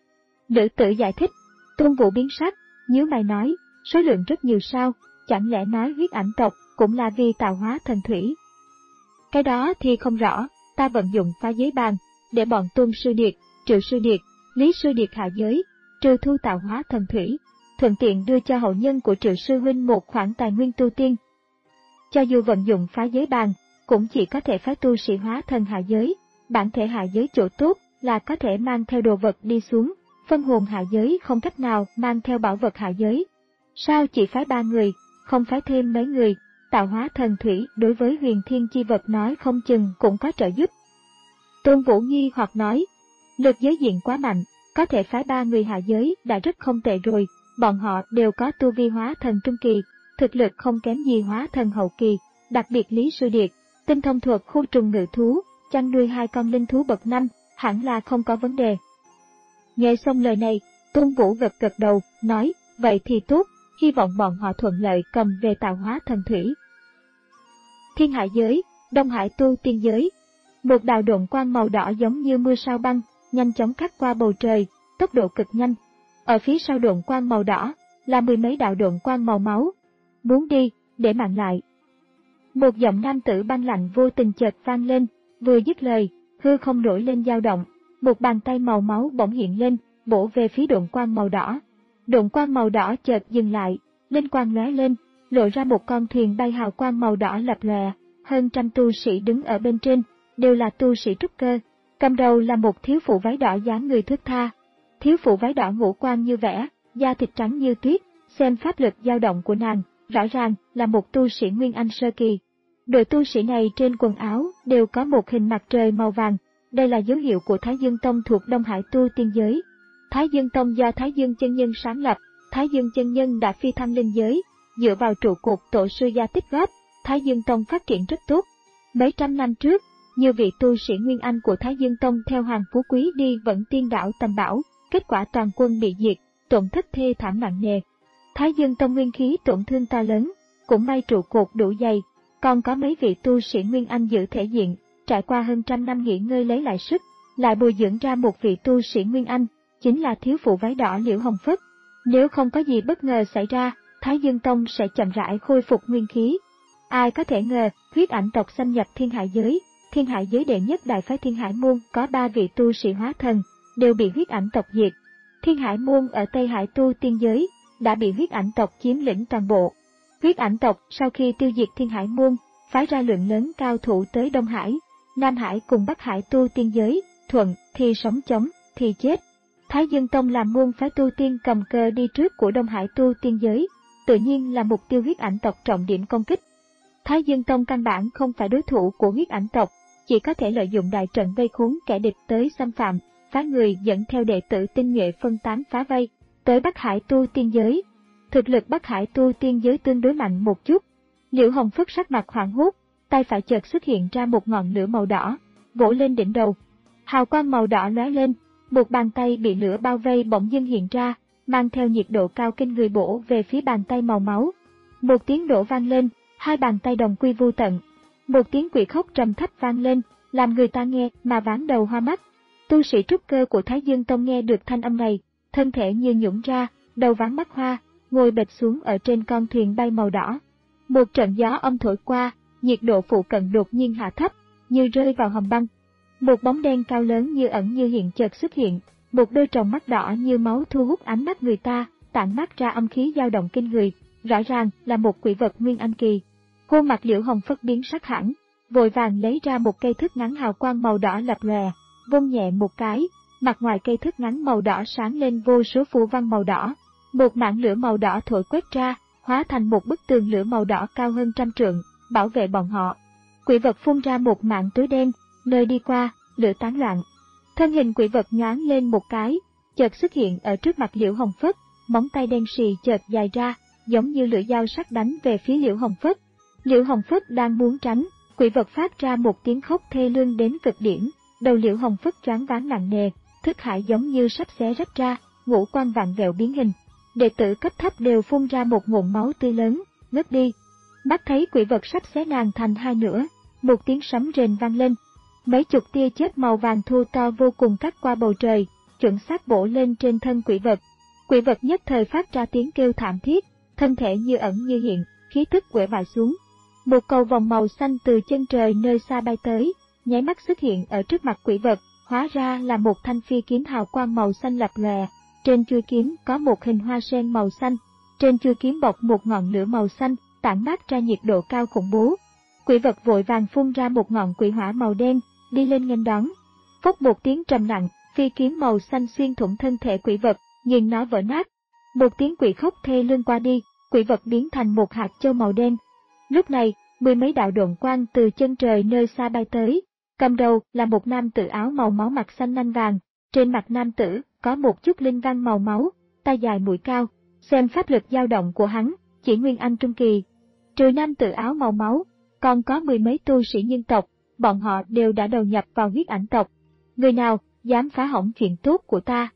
Nữ tử giải thích. Tôn Vũ biến sắc, nhíu mày nói, số lượng rất nhiều sao, chẳng lẽ nói huyết ảnh tộc cũng là vì tạo hóa thần thủy? Cái đó thì không rõ, ta vận dụng phá giới bàn, để bọn Tôn Sư Điệt, Triệu Sư Điệt, Lý Sư Điệt hạ giới, trừ thu tạo hóa thần thủy, thuận tiện đưa cho hậu nhân của Triệu Sư Huynh một khoản tài nguyên tu tiên. Cho dù vận dụng phá giới bàn, cũng chỉ có thể phái tu sĩ hóa thần hạ giới, bản thể hạ giới chỗ tốt là có thể mang theo đồ vật đi xuống, phân hồn hạ giới không cách nào mang theo bảo vật hạ giới. Sao chỉ phái ba người, không phái thêm mấy người, tạo hóa thần thủy đối với huyền thiên chi vật nói không chừng cũng có trợ giúp. Tôn Vũ nghi hoặc nói, lực giới diện quá mạnh, có thể phái ba người hạ giới đã rất không tệ rồi, bọn họ đều có tu vi hóa thần trung kỳ, thực lực không kém gì hóa thần hậu kỳ, đặc biệt Lý Sư Điệt, tinh thông thuật khu trùng ngự thú, chăn nuôi hai con linh thú bậc năm, hẳn là không có vấn đề. Nghe xong lời này, Tôn Vũ gật gật đầu, nói, vậy thì tốt, hy vọng bọn họ thuận lợi cầm về tạo hóa thần thủy. Thiên Hải giới, Đông Hải tu tiên giới. Một đạo độn quang màu đỏ giống như mưa sao băng, nhanh chóng cắt qua bầu trời, tốc độ cực nhanh. Ở phía sau độn quang màu đỏ, là mười mấy đạo độn quang màu máu. Muốn đi, để mạng lại. Một giọng nam tử băng lạnh vô tình chợt vang lên, vừa dứt lời, hư không nổi lên dao động, một bàn tay màu máu bỗng hiện lên, bổ về phía độn quang màu đỏ. Độn quang màu đỏ chợt dừng lại, linh quang lóe lên, lộ ra một con thuyền bay hào quang màu đỏ lập lòe, hơn trăm tu sĩ đứng ở bên trên, đều là tu sĩ trúc cơ. Cầm đầu là một thiếu phụ váy đỏ dáng người thướt tha. Thiếu phụ váy đỏ ngũ quan như vẽ, da thịt trắng như tuyết, xem pháp lực dao động của nàng, rõ ràng là một tu sĩ Nguyên Anh sơ kỳ. Đội tu sĩ này trên quần áo đều có một hình mặt trời màu vàng, đây là dấu hiệu của Thái Dương Tông thuộc Đông Hải tu tiên giới. Thái Dương Tông do Thái Dương chân nhân sáng lập, Thái Dương chân nhân đã phi thăng linh giới, dựa vào trụ cột tổ sư gia tích góp, Thái Dương Tông phát triển rất tốt. Mấy trăm năm trước, nhiều vị tu sĩ Nguyên Anh của Thái Dương Tông theo Hoàng Phú Quý đi vận tiên đảo tầm bảo, kết quả toàn quân bị diệt, tổn thất thê thảm nặng nề. Thái Dương Tông nguyên khí tổn thương to lớn, cũng may trụ cột đủ dày, còn có mấy vị tu sĩ Nguyên Anh giữ thể diện, trải qua hơn trăm năm nghỉ ngơi lấy lại sức, lại bồi dưỡng ra một vị tu sĩ Nguyên Anh, chính là thiếu phụ váy đỏ Liễu Hồng Phất. Nếu không có gì bất ngờ xảy ra, Thái Dương Tông sẽ chậm rãi khôi phục nguyên khí. Ai có thể ngờ, huyết ảnh tộc xâm nhập Thiên Hải giới, Thiên Hải giới đệ nhất đại phái Thiên Hải môn có ba vị tu sĩ hóa thần, đều bị huyết ảnh tộc diệt. Thiên Hải môn ở Tây Hải tu tiên giới đã bị huyết ảnh tộc chiếm lĩnh toàn bộ. Huyết ảnh tộc sau khi tiêu diệt Thiên Hải môn, phái ra lượng lớn cao thủ tới Đông Hải, Nam Hải cùng Bắc Hải tu tiên giới, thuận thì sống chống, thì chết. Thái Dương Tông làm môn phái tu tiên cầm cờ đi trước của Đông Hải tu tiên giới, tự nhiên là mục tiêu huyết ảnh tộc trọng điểm công kích. Thái Dương Tông căn bản không phải đối thủ của huyết ảnh tộc, chỉ có thể lợi dụng đại trận vây khốn kẻ địch tới xâm phạm, phái người dẫn theo đệ tử tinh nhuệ phân tán phá vây, tới Bắc Hải tu tiên giới. Thực lực Bắc Hải tu tiên giới tương đối mạnh một chút. Liễu Hồng Phất sắc mặt hoảng hốt, tay phải chợt xuất hiện ra một ngọn lửa màu đỏ, vỗ lên đỉnh đầu. Hào quang màu đỏ lóe lên, một bàn tay bị lửa bao vây bỗng dưng hiện ra, mang theo nhiệt độ cao kinh người bổ về phía bàn tay màu máu. Một tiếng nổ vang lên, hai bàn tay đồng quy vu tận. Một tiếng quỷ khóc trầm thấp vang lên, làm người ta nghe mà váng đầu hoa mắt. Tu sĩ trúc cơ của Thái Dương Tông nghe được thanh âm này, thân thể như nhũn ra, đầu váng mắt hoa, ngồi bệt xuống ở trên con thuyền bay màu đỏ. Một trận gió âm thổi qua, nhiệt độ phụ cận đột nhiên hạ thấp, như rơi vào hầm băng. Một bóng đen cao lớn như ẩn như hiện chợt xuất hiện, một đôi tròng mắt đỏ như máu thu hút ánh mắt người ta, tản mát ra âm khí dao động kinh người, rõ ràng là một quỷ vật Nguyên Anh kỳ. Khuôn mặt Liễu Hồng Phất biến sắc hẳn, vội vàng lấy ra một cây thước ngắn hào quang màu đỏ lập lòe, vung nhẹ một cái, mặt ngoài cây thước ngắn màu đỏ sáng lên vô số phù văn màu đỏ. Một mảng lửa màu đỏ thổi quét ra, hóa thành một bức tường lửa màu đỏ cao hơn trăm trượng, bảo vệ bọn họ. Quỷ vật phun ra một mảng tối đen, nơi đi qua, lửa tán loạn. Thân hình quỷ vật nhoáng lên một cái, chợt xuất hiện ở trước mặt Liễu Hồng Phất, móng tay đen sì chợt dài ra, giống như lưỡi dao sắc đánh về phía Liễu Hồng Phất. Liễu Hồng Phất đang muốn tránh, quỷ vật phát ra một tiếng khóc thê lương đến cực điểm, đầu Liễu Hồng Phất choáng váng nặng nề, thức hải giống như sắp xé rách ra, ngũ quan vặn vẹo biến hình. Đệ tử cấp thấp đều phun ra một ngụm máu tươi lớn, ngất đi. Mắt thấy quỷ vật sắp xé nàng thành hai nửa, một tiếng sấm rền vang lên. Mấy chục tia chớp màu vàng thu to vô cùng cắt qua bầu trời, chuẩn xác bổ lên trên thân quỷ vật. Quỷ vật nhất thời phát ra tiếng kêu thảm thiết, thân thể như ẩn như hiện, khí tức uể oải xuống. Một cầu vòng màu xanh từ chân trời nơi xa bay tới, nháy mắt xuất hiện ở trước mặt quỷ vật, hóa ra là một thanh phi kiếm hào quang màu xanh lập lòe. Trên chuôi kiếm có một hình hoa sen màu xanh, trên chuôi kiếm bọc một ngọn lửa màu xanh, tản mát ra nhiệt độ cao khủng bố. Quỷ vật vội vàng phun ra một ngọn quỷ hỏa màu đen, đi lên nghênh đón. Phốc một tiếng trầm nặng, phi kiếm màu xanh xuyên thủng thân thể quỷ vật, nghiền nó vỡ nát. Một tiếng quỷ khóc thê lương qua đi, quỷ vật biến thành một hạt châu màu đen. Lúc này, mười mấy đạo độn quang từ chân trời nơi xa bay tới, cầm đầu là một nam tử áo màu máu mặt xanh nanh vàng, trên mặt nam tử có một chút linh văn màu máu, tay dài mũi cao, xem pháp lực dao động của hắn, chỉ Nguyên Anh trung kỳ. Trừ nam tử áo màu máu, còn có mười mấy tu sĩ nhân tộc, bọn họ đều đã đầu nhập vào huyết ảnh tộc. Người nào dám phá hỏng chuyện tốt của ta?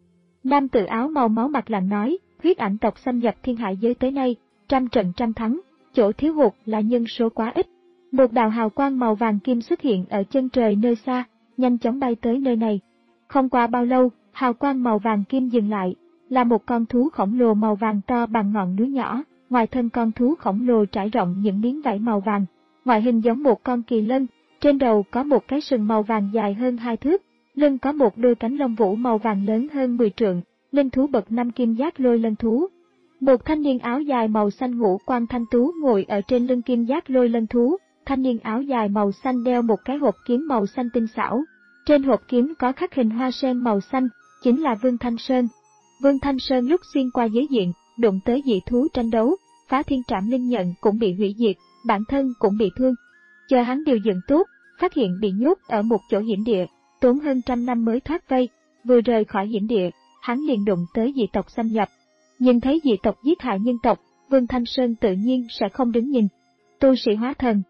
Nam tử áo màu máu mặt lạnh nói, huyết ảnh tộc xâm nhập Thiên Hải giới tới nay, trăm trận trăm thắng, chỗ thiếu hụt là nhân số quá ít. Một đạo hào quang màu vàng kim xuất hiện ở chân trời nơi xa, nhanh chóng bay tới nơi này. Không qua bao lâu, hào quang màu vàng kim dừng lại, là một con thú khổng lồ màu vàng to bằng ngọn núi nhỏ, ngoài thân con thú khổng lồ trải rộng những miếng vảy màu vàng, ngoại hình giống một con kỳ lân, trên đầu có một cái sừng màu vàng dài hơn hai thước, lưng có một đôi cánh lông vũ màu vàng lớn hơn mười trượng, linh thú bậc năm kim giác lôi lân thú. Một thanh niên áo dài màu xanh ngũ quan thanh tú ngồi ở trên lưng kim giác lôi lân thú, thanh niên áo dài màu xanh đeo một cái hộp kiếm màu xanh tinh xảo. Trên hộp kiếm có khắc hình hoa sen màu xanh, chính là Vương Thanh Sơn. Vương Thanh Sơn lúc xuyên qua giới diện, đụng tới dị thú tranh đấu, phá thiên trảm linh nhận cũng bị hủy diệt, bản thân cũng bị thương. Chờ hắn điều dựng tốt, phát hiện bị nhốt ở một chỗ hiểm địa, tốn hơn trăm năm mới thoát vây, vừa rời khỏi hiểm địa, hắn liền đụng tới dị tộc xâm nhập. Nhìn thấy dị tộc giết hại nhân tộc, Vương Thanh Sơn tự nhiên sẽ không đứng nhìn. Tu sĩ hóa thần.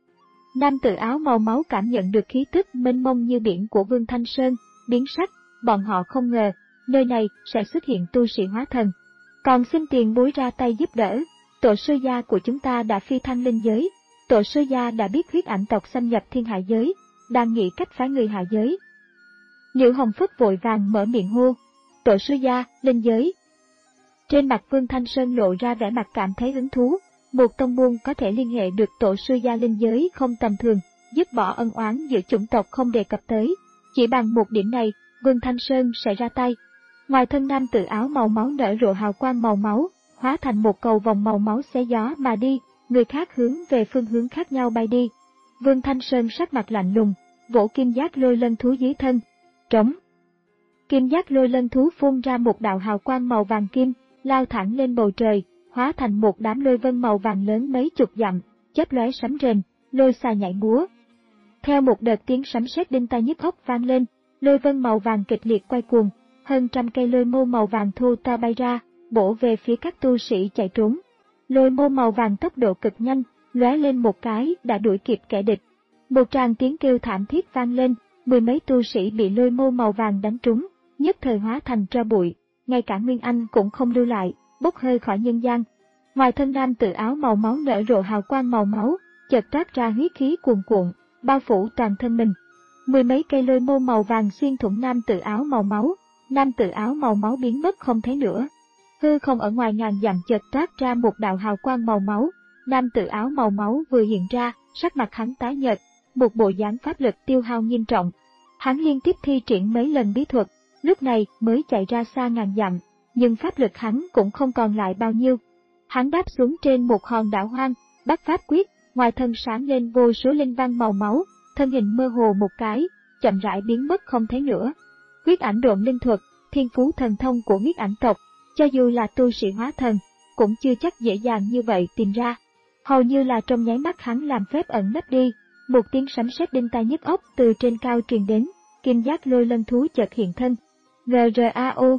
Nam tử áo màu máu cảm nhận được khí tức mênh mông như biển của Vương Thanh Sơn, biến sắc, bọn họ không ngờ, nơi này sẽ xuất hiện tu sĩ hóa thần. Còn xin tiền bối ra tay giúp đỡ, tổ sư gia của chúng ta đã phi thăng linh giới, tổ sư gia đã biết huyết ảnh tộc xâm nhập thiên hạ giới, đang nghĩ cách phái người hạ giới. Liễu Hồng Phất vội vàng mở miệng hô, tổ sư gia, linh giới. Trên mặt Vương Thanh Sơn lộ ra vẻ mặt cảm thấy hứng thú, một tông môn có thể liên hệ được tổ sư gia linh giới không tầm thường, dứt bỏ ân oán giữa chủng tộc không đề cập tới. Chỉ bằng một điểm này, Vương Thanh Sơn sẽ ra tay. Ngoài thân nam tử áo màu máu nở rộ hào quang màu máu, hóa thành một cầu vòng màu máu xé gió mà đi, người khác hướng về phương hướng khác nhau bay đi. Vương Thanh Sơn sắc mặt lạnh lùng, vỗ kim giác lôi lân thú dưới thân. Trống. Kim giác lôi lân thú phun ra một đạo hào quang màu vàng kim, lao thẳng lên bầu trời, hóa thành một đám lôi vân màu vàng lớn mấy chục dặm, chớp lóe sấm rền, lôi xà nhảy múa. Theo một đợt tiếng sấm sét đinh tai nhức óc vang lên, lôi vân màu vàng kịch liệt quay cuồng, hơn trăm cây lôi mâu màu vàng thô to bay ra, bổ về phía các tu sĩ chạy trốn. Lôi mâu màu vàng tốc độ cực nhanh, lóe lên một cái đã đuổi kịp kẻ địch. Một tràng tiếng kêu thảm thiết vang lên, mười mấy tu sĩ bị lôi mâu màu vàng đánh trúng, nhất thời hóa thành tro bụi, ngay cả Nguyên Anh cũng không lưu lại, bốc hơi khỏi nhân gian. Ngoài thân nam tử áo màu máu nở rộ hào quang màu máu, chợt toát ra huyết khí cuồn cuộn, bao phủ toàn thân mình. Mười mấy cây lôi mâu màu vàng xuyên thủng nam tử áo màu máu, nam tử áo màu máu biến mất không thấy nữa. Hư không ở ngoài ngàn dặm chợt toát ra một đạo hào quang màu máu, nam tử áo màu máu vừa hiện ra, sắc mặt hắn tái nhợt, một bộ dáng pháp lực tiêu hao nghiêm trọng. Hắn liên tiếp thi triển mấy lần bí thuật, lúc này mới chạy ra xa ngàn dặm, nhưng pháp lực hắn cũng không còn lại bao nhiêu. Hắn đáp xuống trên một hòn đảo hoang, bắt pháp quyết, ngoài thân sáng lên vô số linh văn màu máu, thân hình mơ hồ một cái, chậm rãi biến mất không thấy nữa. Huyết ảnh độn linh thuật, thiên phú thần thông của huyết ảnh tộc, cho dù là tu sĩ hóa thần, cũng chưa chắc dễ dàng như vậy tìm ra. Hầu như là trong nháy mắt hắn làm phép ẩn nấp đi, một tiếng sấm sét đinh tai nhức óc từ trên cao truyền đến, kim giác lôi lân thú chợt hiện thân. Ngờ rờ a o.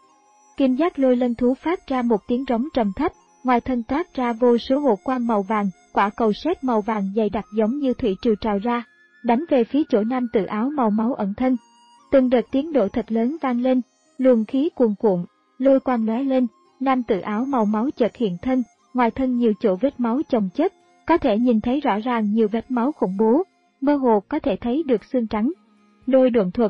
Kim giác lôi lân thú phát ra một tiếng rống trầm thấp, ngoài thân toát ra vô số hồ quang màu vàng, quả cầu sét màu vàng dày đặc giống như thủy triều trào ra, đánh về phía chỗ nam tử áo màu máu ẩn thân. Từng đợt tiếng nổ thật lớn vang lên, luồng khí cuồn cuộn, lôi quang lóe lên, nam tử áo màu máu chợt hiện thân, ngoài thân nhiều chỗ vết máu chồng chất, có thể nhìn thấy rõ ràng nhiều vết máu khủng bố, mơ hồ có thể thấy được xương trắng. Lôi độn thuật.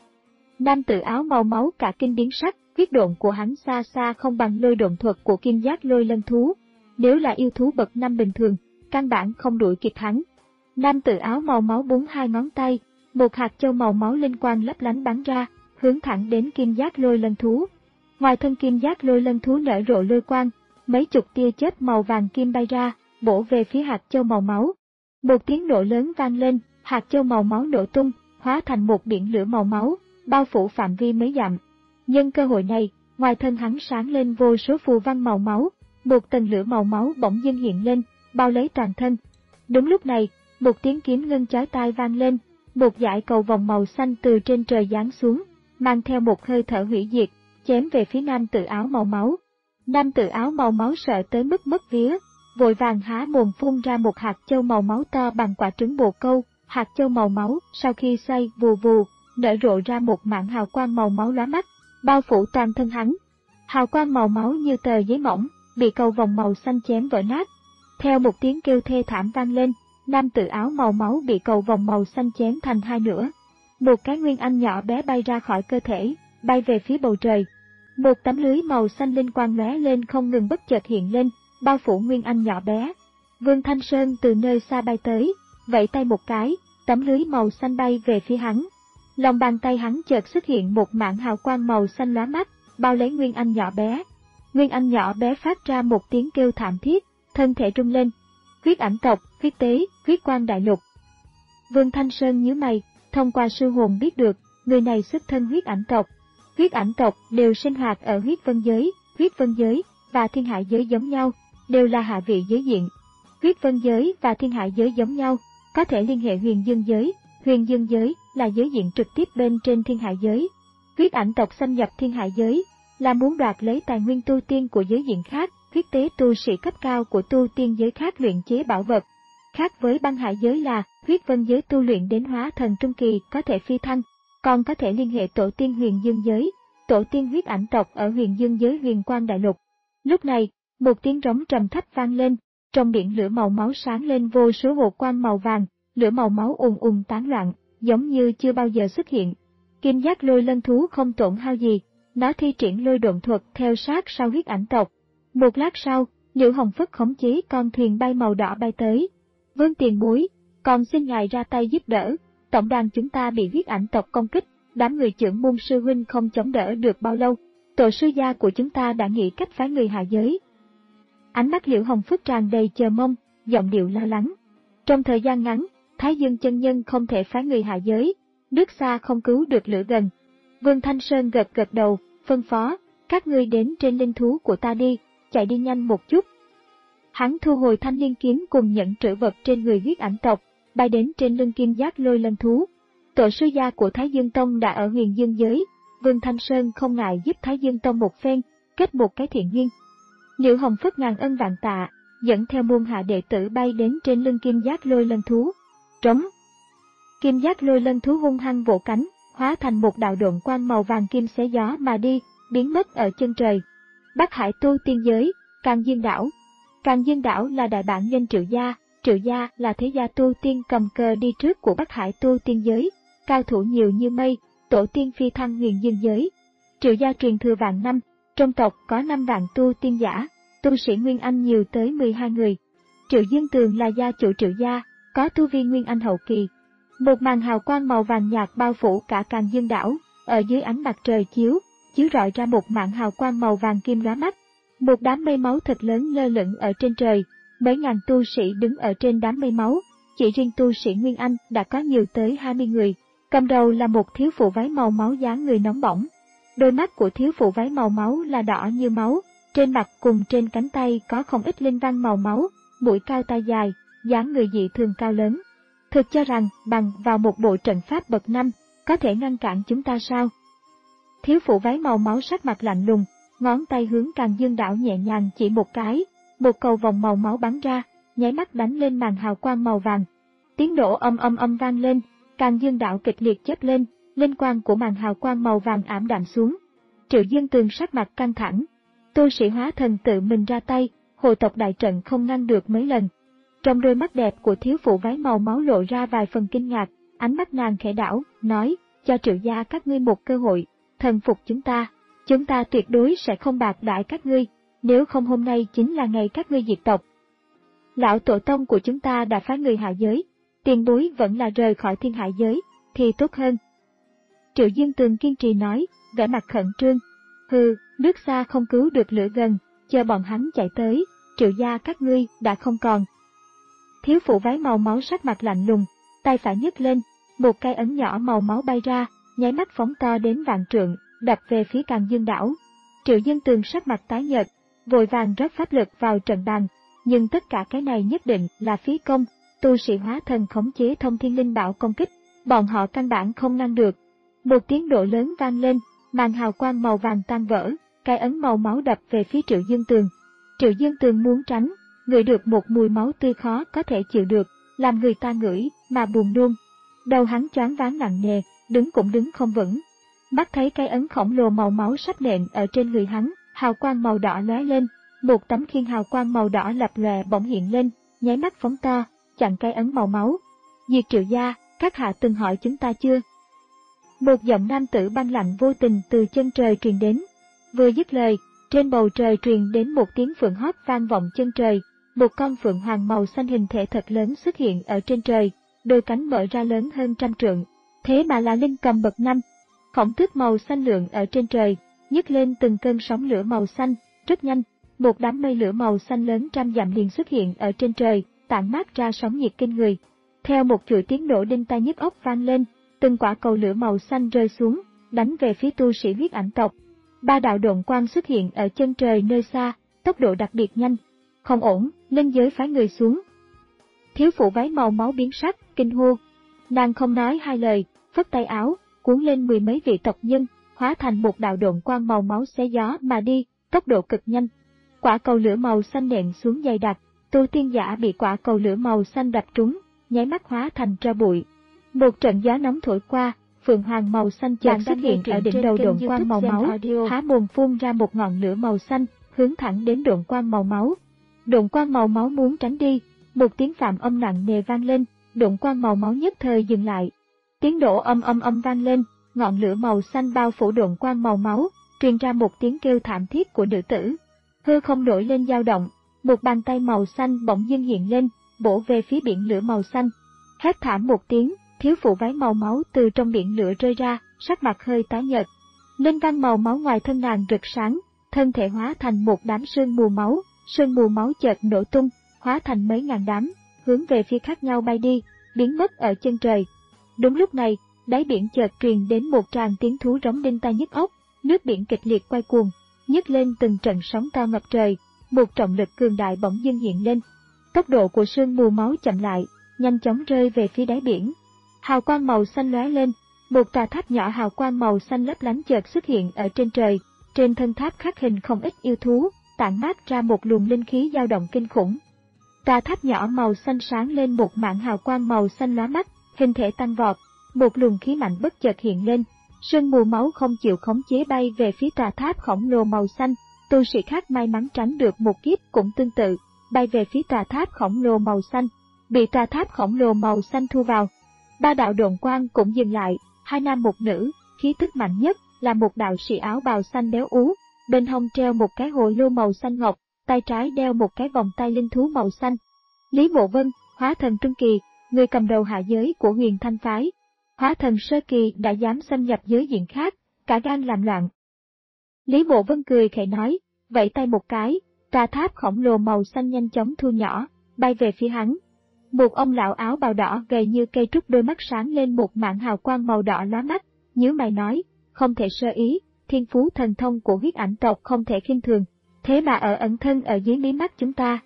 Nam tử áo màu máu cả kinh biến sắc, huyết độn của hắn xa xa không bằng lôi độn thuật của kim giác lôi lân thú. Nếu là yêu thú bậc năm bình thường, căn bản không đuổi kịp hắn. Nam tử áo màu máu búng hai ngón tay, một hạt châu màu máu linh quang lấp lánh bắn ra, hướng thẳng đến kim giác lôi lân thú. Ngoài thân kim giác lôi lân thú nở rộ lôi quang, mấy chục tia chớp màu vàng kim bay ra, bổ về phía hạt châu màu máu. Một tiếng nổ lớn vang lên, hạt châu màu máu nổ tung, hóa thành một biển lửa màu máu, bao phủ phạm vi mấy dặm. Nhân cơ hội này, ngoài thân hắn sáng lên vô số phù văn màu máu, một tầng lửa màu máu bỗng dưng hiện lên, bao lấy toàn thân. Đúng lúc này, một tiếng kiếm ngân chói tai vang lên, một dải cầu vòng màu xanh từ trên trời giáng xuống, mang theo một hơi thở hủy diệt, chém về phía nam tử áo màu máu. Nam tử áo màu máu sợ tới mức mất vía, vội vàng há mồm phun ra một hạt châu màu máu to bằng quả trứng bồ câu. Hạt châu màu máu sau khi xoay vù vù, nở rộ ra một mảng hào quang màu máu lóa mắt, bao phủ toàn thân hắn. Hào quang màu máu như tờ giấy mỏng, bị cầu vòng màu xanh chém vỡ nát. Theo một tiếng kêu thê thảm vang lên, nam tử áo màu máu bị cầu vòng màu xanh chém thành hai nửa. Một cái nguyên anh nhỏ bé bay ra khỏi cơ thể, bay về phía bầu trời. Một tấm lưới màu xanh linh quang lóe lên không ngừng bất chợt hiện lên, bao phủ nguyên anh nhỏ bé. Vương Thanh Sơn từ nơi xa bay tới, vẫy tay một cái, tấm lưới màu xanh bay về phía hắn. Lòng bàn tay hắn chợt xuất hiện một mảng hào quang màu xanh lóa mắt, bao lấy Nguyên Anh nhỏ bé. Nguyên Anh nhỏ bé phát ra một tiếng kêu thảm thiết, thân thể rung lên. Huyết ảnh tộc, huyết tế, huyết quan đại lục. Vương Thanh Sơn nhíu mày, thông qua sư hồn biết được, người này xuất thân huyết ảnh tộc. Huyết ảnh tộc đều sinh hoạt ở huyết vân giới, huyết vân giới và thiên hạ giới giống nhau, đều là hạ vị giới diện. Huyết vân giới và thiên hạ giới giống nhau, có thể liên hệ huyền dương giới. Huyền dương giới là giới diện trực tiếp bên trên thiên hạ giới. Huyết ảnh tộc xâm nhập thiên hạ giới là muốn đoạt lấy tài nguyên tu tiên của giới diện khác. Huyết tế tu sĩ cấp cao của tu tiên giới khác luyện chế bảo vật, khác với băng hải giới là, huyết vân giới tu luyện đến hóa thần trung kỳ có thể phi thăng, còn có thể liên hệ tổ tiên huyền dương giới, tổ tiên huyết ảnh tộc ở huyền dương giới huyền quang đại lục. Lúc này, một tiếng rống trầm thấp vang lên, trong biển lửa màu máu sáng lên vô số hồ quang màu vàng, lửa màu máu ùn ùn tán loạn, giống như chưa bao giờ xuất hiện. Kim giác lôi lân thú không tổn hao gì, nó thi triển lôi độn thuật theo sát sau huyết ảnh tộc. Một lát sau, Liễu Hồng Phất khống chế con thuyền bay màu đỏ bay tới. Vương tiền bối, còn xin ngài ra tay giúp đỡ, tổng đàn chúng ta bị huyết ảnh tộc công kích, đám người trưởng môn sư huynh không chống đỡ được bao lâu, tổ sư gia của chúng ta đã nghĩ cách phái người hạ giới. Ánh mắt Liễu Hồng Phất tràn đầy chờ mong, giọng điệu lo lắng. Trong thời gian ngắn, Thái Dương chân nhân không thể phái người hạ giới, nước xa không cứu được lửa gần. Vương Thanh Sơn gật gật đầu, phân phó, các ngươi đến trên linh thú của ta đi, chạy đi nhanh một chút. Hắn thu hồi thanh liên kiếm cùng nhận trữ vật trên người huyết ảnh tộc, bay đến trên lưng kim giác lôi lân thú. Tổ sư gia của Thái Dương Tông đã ở huyền dương giới, Vương Thanh Sơn không ngại giúp Thái Dương Tông một phen, kết một cái thiện duyên. Liễu Hồng Phất ngàn ân vạn tạ, dẫn theo môn hạ đệ tử bay đến trên lưng kim giác lôi lân thú. Trống. Kim giác lôi lân thú hung hăng vỗ cánh, hóa thành một đạo độn quang màu vàng kim xé gió mà đi, biến mất ở chân trời. Bắc Hải tu tiên giới, Càn Dương đảo. Càn Dương đảo là đại bản doanh Triệu gia, Triệu gia là thế gia tu tiên cầm cờ đi trước của Bắc Hải tu tiên giới, cao thủ nhiều như mây, tổ tiên phi thăng huyền dương giới. Triệu gia truyền thừa vạn năm, trong tộc có năm vạn tu tiên giả, tu sĩ Nguyên Anh nhiều tới mười hai người. Triệu Dương Tường là gia chủ Triệu gia, có tu vi Nguyên Anh hậu kỳ. Một màn hào quang màu vàng nhạt bao phủ cả Càn Dương đảo, ở dưới ánh mặt trời chiếu, chiếu rọi ra một mảng hào quang màu vàng kim lóa mắt. Một đám mây máu thật lớn lơ lửng ở trên trời, mấy ngàn tu sĩ đứng ở trên đám mây máu, chỉ riêng tu sĩ Nguyên Anh đã có nhiều tới hai mươi người. Cầm đầu là một thiếu phụ váy màu máu dáng người nóng bỏng. Đôi mắt của thiếu phụ váy màu máu là đỏ như máu, trên mặt cùng trên cánh tay có không ít linh văn màu máu, mũi cao tai dài, dáng người dị thường cao lớn. Thực cho rằng bằng vào một bộ trận pháp bậc năm, có thể ngăn cản chúng ta sao? Thiếu phụ váy màu máu sắc mặt lạnh lùng, ngón tay hướng Càn Dương đảo nhẹ nhàng chỉ một cái, một cầu vòng màu máu bắn ra, nháy mắt đánh lên màn hào quang màu vàng. Tiếng nổ âm âm âm vang lên, Càn Dương đảo kịch liệt chớp lên, linh quang của màn hào quang màu vàng ảm đạm xuống. Triệu Dương Tường sắc mặt căng thẳng, tu sĩ hóa thần tự mình ra tay, hộ tộc đại trận không ngăn được mấy lần. Trong đôi mắt đẹp của thiếu phụ váy màu máu lộ ra vài phần kinh ngạc, ánh mắt nàng khẽ đảo, nói, cho Triệu gia các ngươi một cơ hội, thần phục chúng ta, chúng ta tuyệt đối sẽ không bạc đãi các ngươi, nếu không hôm nay chính là ngày các ngươi diệt tộc. Lão tổ tông của chúng ta đã phái người hạ giới, tiền bối vẫn là rời khỏi thiên hạ giới, thì tốt hơn. Triệu Dương Tường kiên trì nói, vẻ mặt khẩn trương, hừ, nước xa không cứu được lửa gần, chờ bọn hắn chạy tới, Triệu gia các ngươi đã không còn. Thiếu phụ váy màu máu sắc mặt lạnh lùng, tay phải nhấc lên, một cái ấn nhỏ màu máu bay ra, nháy mắt phóng to đến vạn trượng, đập về phía Càn Dương đảo. Triệu Dương Tường sắc mặt tái nhợt, vội vàng rót pháp lực vào trận bàn, nhưng tất cả cái này nhất định là phí công, tu sĩ hóa thần khống chế thông thiên linh bảo công kích, bọn họ căn bản không ngăn được. Một tiếng nổ lớn vang lên, màn hào quang màu vàng tan vỡ, cái ấn màu máu đập về phía Triệu Dương Tường. Triệu Dương Tường muốn tránh, ngửi được một mùi máu tươi khó có thể chịu được, làm người ta ngửi mà buồn nôn. Đầu hắn choáng váng nặng nề, đứng cũng đứng không vững. Mắt thấy cái ấn khổng lồ màu máu sắp nện ở trên người hắn, hào quang màu đỏ lóe lên, một tấm khiên hào quang màu đỏ lập lòe bỗng hiện lên, nháy mắt phóng to, chặn cái ấn màu máu. Diệt Triệu gia, các hạ từng hỏi chúng ta chưa? Một giọng nam tử băng lạnh vô tình từ chân trời truyền đến. Vừa dứt lời, trên bầu trời truyền đến một tiếng phượng hót vang vọng chân trời, một con phượng hoàng màu xanh hình thể thật lớn xuất hiện ở trên trời, đôi cánh mở ra lớn hơn trăm trượng, thế mà là linh cầm bậc năm. Khổng tước màu xanh lượn ở trên trời, nhấc lên từng cơn sóng lửa màu xanh, rất nhanh, một đám mây lửa màu xanh lớn trăm dặm liền xuất hiện ở trên trời, tản mát ra sóng nhiệt kinh người. Theo một chuỗi tiếng nổ đinh tai nhức óc vang lên, từng quả cầu lửa màu xanh rơi xuống, đánh về phía tu sĩ huyết ảnh tộc. Ba đạo độn quang xuất hiện ở chân trời nơi xa, tốc độ đặc biệt nhanh. Không ổn, linh giới phái người xuống. Thiếu phụ váy màu máu biến sắc, kinh hô. Nàng không nói hai lời, phất tay áo, cuốn lên mười mấy vị tộc nhân, hóa thành một đạo độn quang màu máu xé gió mà đi, tốc độ cực nhanh. Quả cầu lửa màu xanh nện xuống dày đặc, tu tiên giả bị quả cầu lửa màu xanh đập trúng, nháy mắt hóa thành tro bụi. Một trận gió nóng thổi qua, phượng hoàng màu xanh chợt xuất hiện ở đỉnh đầu độn quang màu máu, há mồm phun ra một ngọn lửa màu xanh, hướng thẳng đến độn quang màu máu. Độn quang màu máu muốn tránh đi, một tiếng phạm âm nặng nề vang lên, độn quang màu máu nhất thời dừng lại. Tiếng nổ âm âm âm vang lên, ngọn lửa màu xanh bao phủ độn quang màu máu, truyền ra một tiếng kêu thảm thiết của nữ tử. Hư không nổi lên dao động, một bàn tay màu xanh bỗng dưng hiện lên, bổ về phía biển lửa màu xanh. Hét thảm một tiếng, thiếu phụ váy màu máu từ trong biển lửa rơi ra, sắc mặt hơi tái nhợt. Linh văn màu máu ngoài thân nàng rực sáng, thân thể hóa thành một đám sương mù máu, sương mù máu chợt nổ tung, hóa thành mấy ngàn đám, hướng về phía khác nhau bay đi, biến mất ở chân trời. Đúng lúc này, đáy biển chợt truyền đến một tràng tiếng thú rống đinh tai nhức óc, nước biển kịch liệt quay cuồng, nhấc lên từng trận sóng to ngập trời, một trọng lực cường đại bỗng dưng hiện lên. Tốc độ của sương mù máu chậm lại, nhanh chóng rơi về phía đáy biển. Hào quang màu xanh lóe lên, một tòa tháp nhỏ hào quang màu xanh lấp lánh chợt xuất hiện ở trên trời, trên thân tháp khắc hình không ít yêu thú, tản mát ra một luồng linh khí dao động kinh khủng. Tòa tháp nhỏ màu xanh sáng lên một mảng hào quang màu xanh lóa mắt, hình thể tăng vọt, một luồng khí mạnh bất chợt hiện lên, sương mù máu không chịu khống chế bay về phía tòa tháp khổng lồ màu xanh. Tu sĩ khác may mắn tránh được một kiếp cũng tương tự, bay về phía tòa tháp khổng lồ màu xanh, bị tòa tháp khổng lồ màu xanh thu vào. Ba đạo độn quang cũng dừng lại, hai nam một nữ, khí tức mạnh nhất là một đạo sĩ áo bào xanh béo ú, bên hông treo một cái hồ lô màu xanh ngọc, tay trái đeo một cái vòng tay linh thú màu xanh. Lý Mộ Vân, hóa thần trung kỳ, người cầm đầu hạ giới của Huyền Thanh phái. Hóa thần sơ kỳ đã dám xâm nhập giới diện khác, cả gan làm loạn. Lý Mộ Vân cười khẽ nói, vẫy tay một cái, tòa tháp khổng lồ màu xanh nhanh chóng thu nhỏ, bay về phía hắn. Một ông lão áo bào đỏ gầy như cây trúc, đôi mắt sáng lên một mảng hào quang màu đỏ lóa mắt, nhíu mày nói, không thể sơ ý, thiên phú thần thông của huyết ảnh tộc không thể khinh thường, thế mà ở ẩn thân ở dưới mí mắt chúng ta.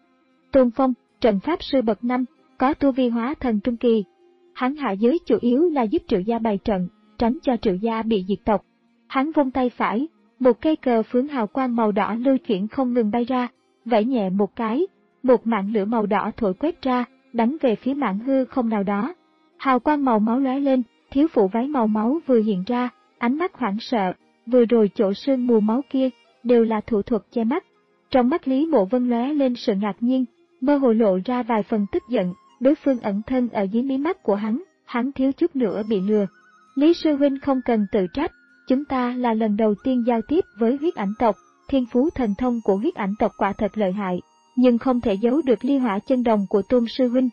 Tôn Phong, trận pháp sư bậc năm, có tu vi hóa thần trung kỳ. Hắn hạ giới chủ yếu là giúp Triệu gia bày trận, tránh cho Triệu gia bị diệt tộc. Hắn vung tay phải, một cây cờ phướng hào quang màu đỏ lưu chuyển không ngừng bay ra, vẫy nhẹ một cái, một mảng lửa màu đỏ thổi quét ra, đánh về phía mảng hư không nào đó. Hào quang màu máu lóe lên, thiếu phụ váy màu máu vừa hiện ra, ánh mắt hoảng sợ, vừa rồi chỗ sương mù máu kia, đều là thủ thuật che mắt. Trong mắt Lý Mộ Vân lóe lên sự ngạc nhiên, mơ hồ lộ ra vài phần tức giận, đối phương ẩn thân ở dưới mí mắt của hắn, hắn thiếu chút nữa bị lừa. Lý sư huynh không cần tự trách, chúng ta là lần đầu tiên giao tiếp với huyết ảnh tộc, thiên phú thần thông của huyết ảnh tộc quả thật lợi hại, nhưng không thể giấu được ly hỏa chân đồng của Tôn sư huynh.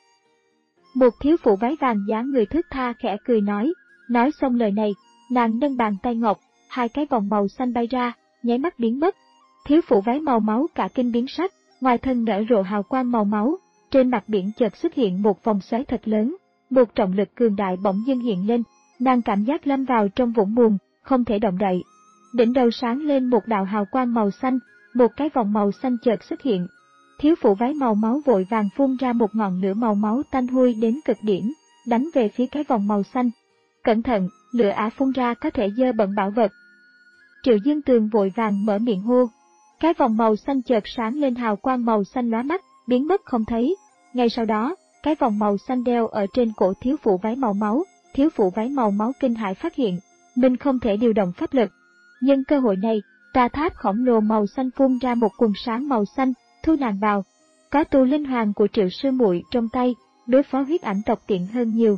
Một thiếu phụ váy vàng dáng người thướt tha khẽ cười nói, nói xong lời này, nàng nâng bàn tay ngọc, hai cái vòng màu xanh bay ra, nháy mắt biến mất. Thiếu phụ váy màu máu cả kinh biến sắc, ngoài thân nở rộ hào quang màu máu, trên mặt biển chợt xuất hiện một vòng xoáy thật lớn, một trọng lực cường đại bỗng dưng hiện lên, nàng cảm giác lâm vào trong vũng buồn, không thể động đậy. Đỉnh đầu sáng lên một đạo hào quang màu xanh, một cái vòng màu xanh chợt xuất hiện. Thiếu phụ váy màu máu vội vàng phun ra một ngọn lửa màu máu tanh hôi đến cực điểm, đánh về phía cái vòng màu xanh. Cẩn thận, lửa ả phun ra có thể dơ bẩn bảo vật. Triệu Dương Tường vội vàng mở miệng hô. Cái vòng màu xanh chợt sáng lên hào quang màu xanh lóa mắt, biến mất không thấy. Ngay sau đó, cái vòng màu xanh đeo ở trên cổ thiếu phụ váy màu máu, thiếu phụ váy màu máu kinh hãi phát hiện, mình không thể điều động pháp lực. Nhân cơ hội này, tòa tháp khổng lồ màu xanh phun ra một quần sáng màu xanh, thu nàng vào. Có tu linh hoàng của Triệu sư muội trong tay, đối phó huyết ảnh tộc tiện hơn nhiều.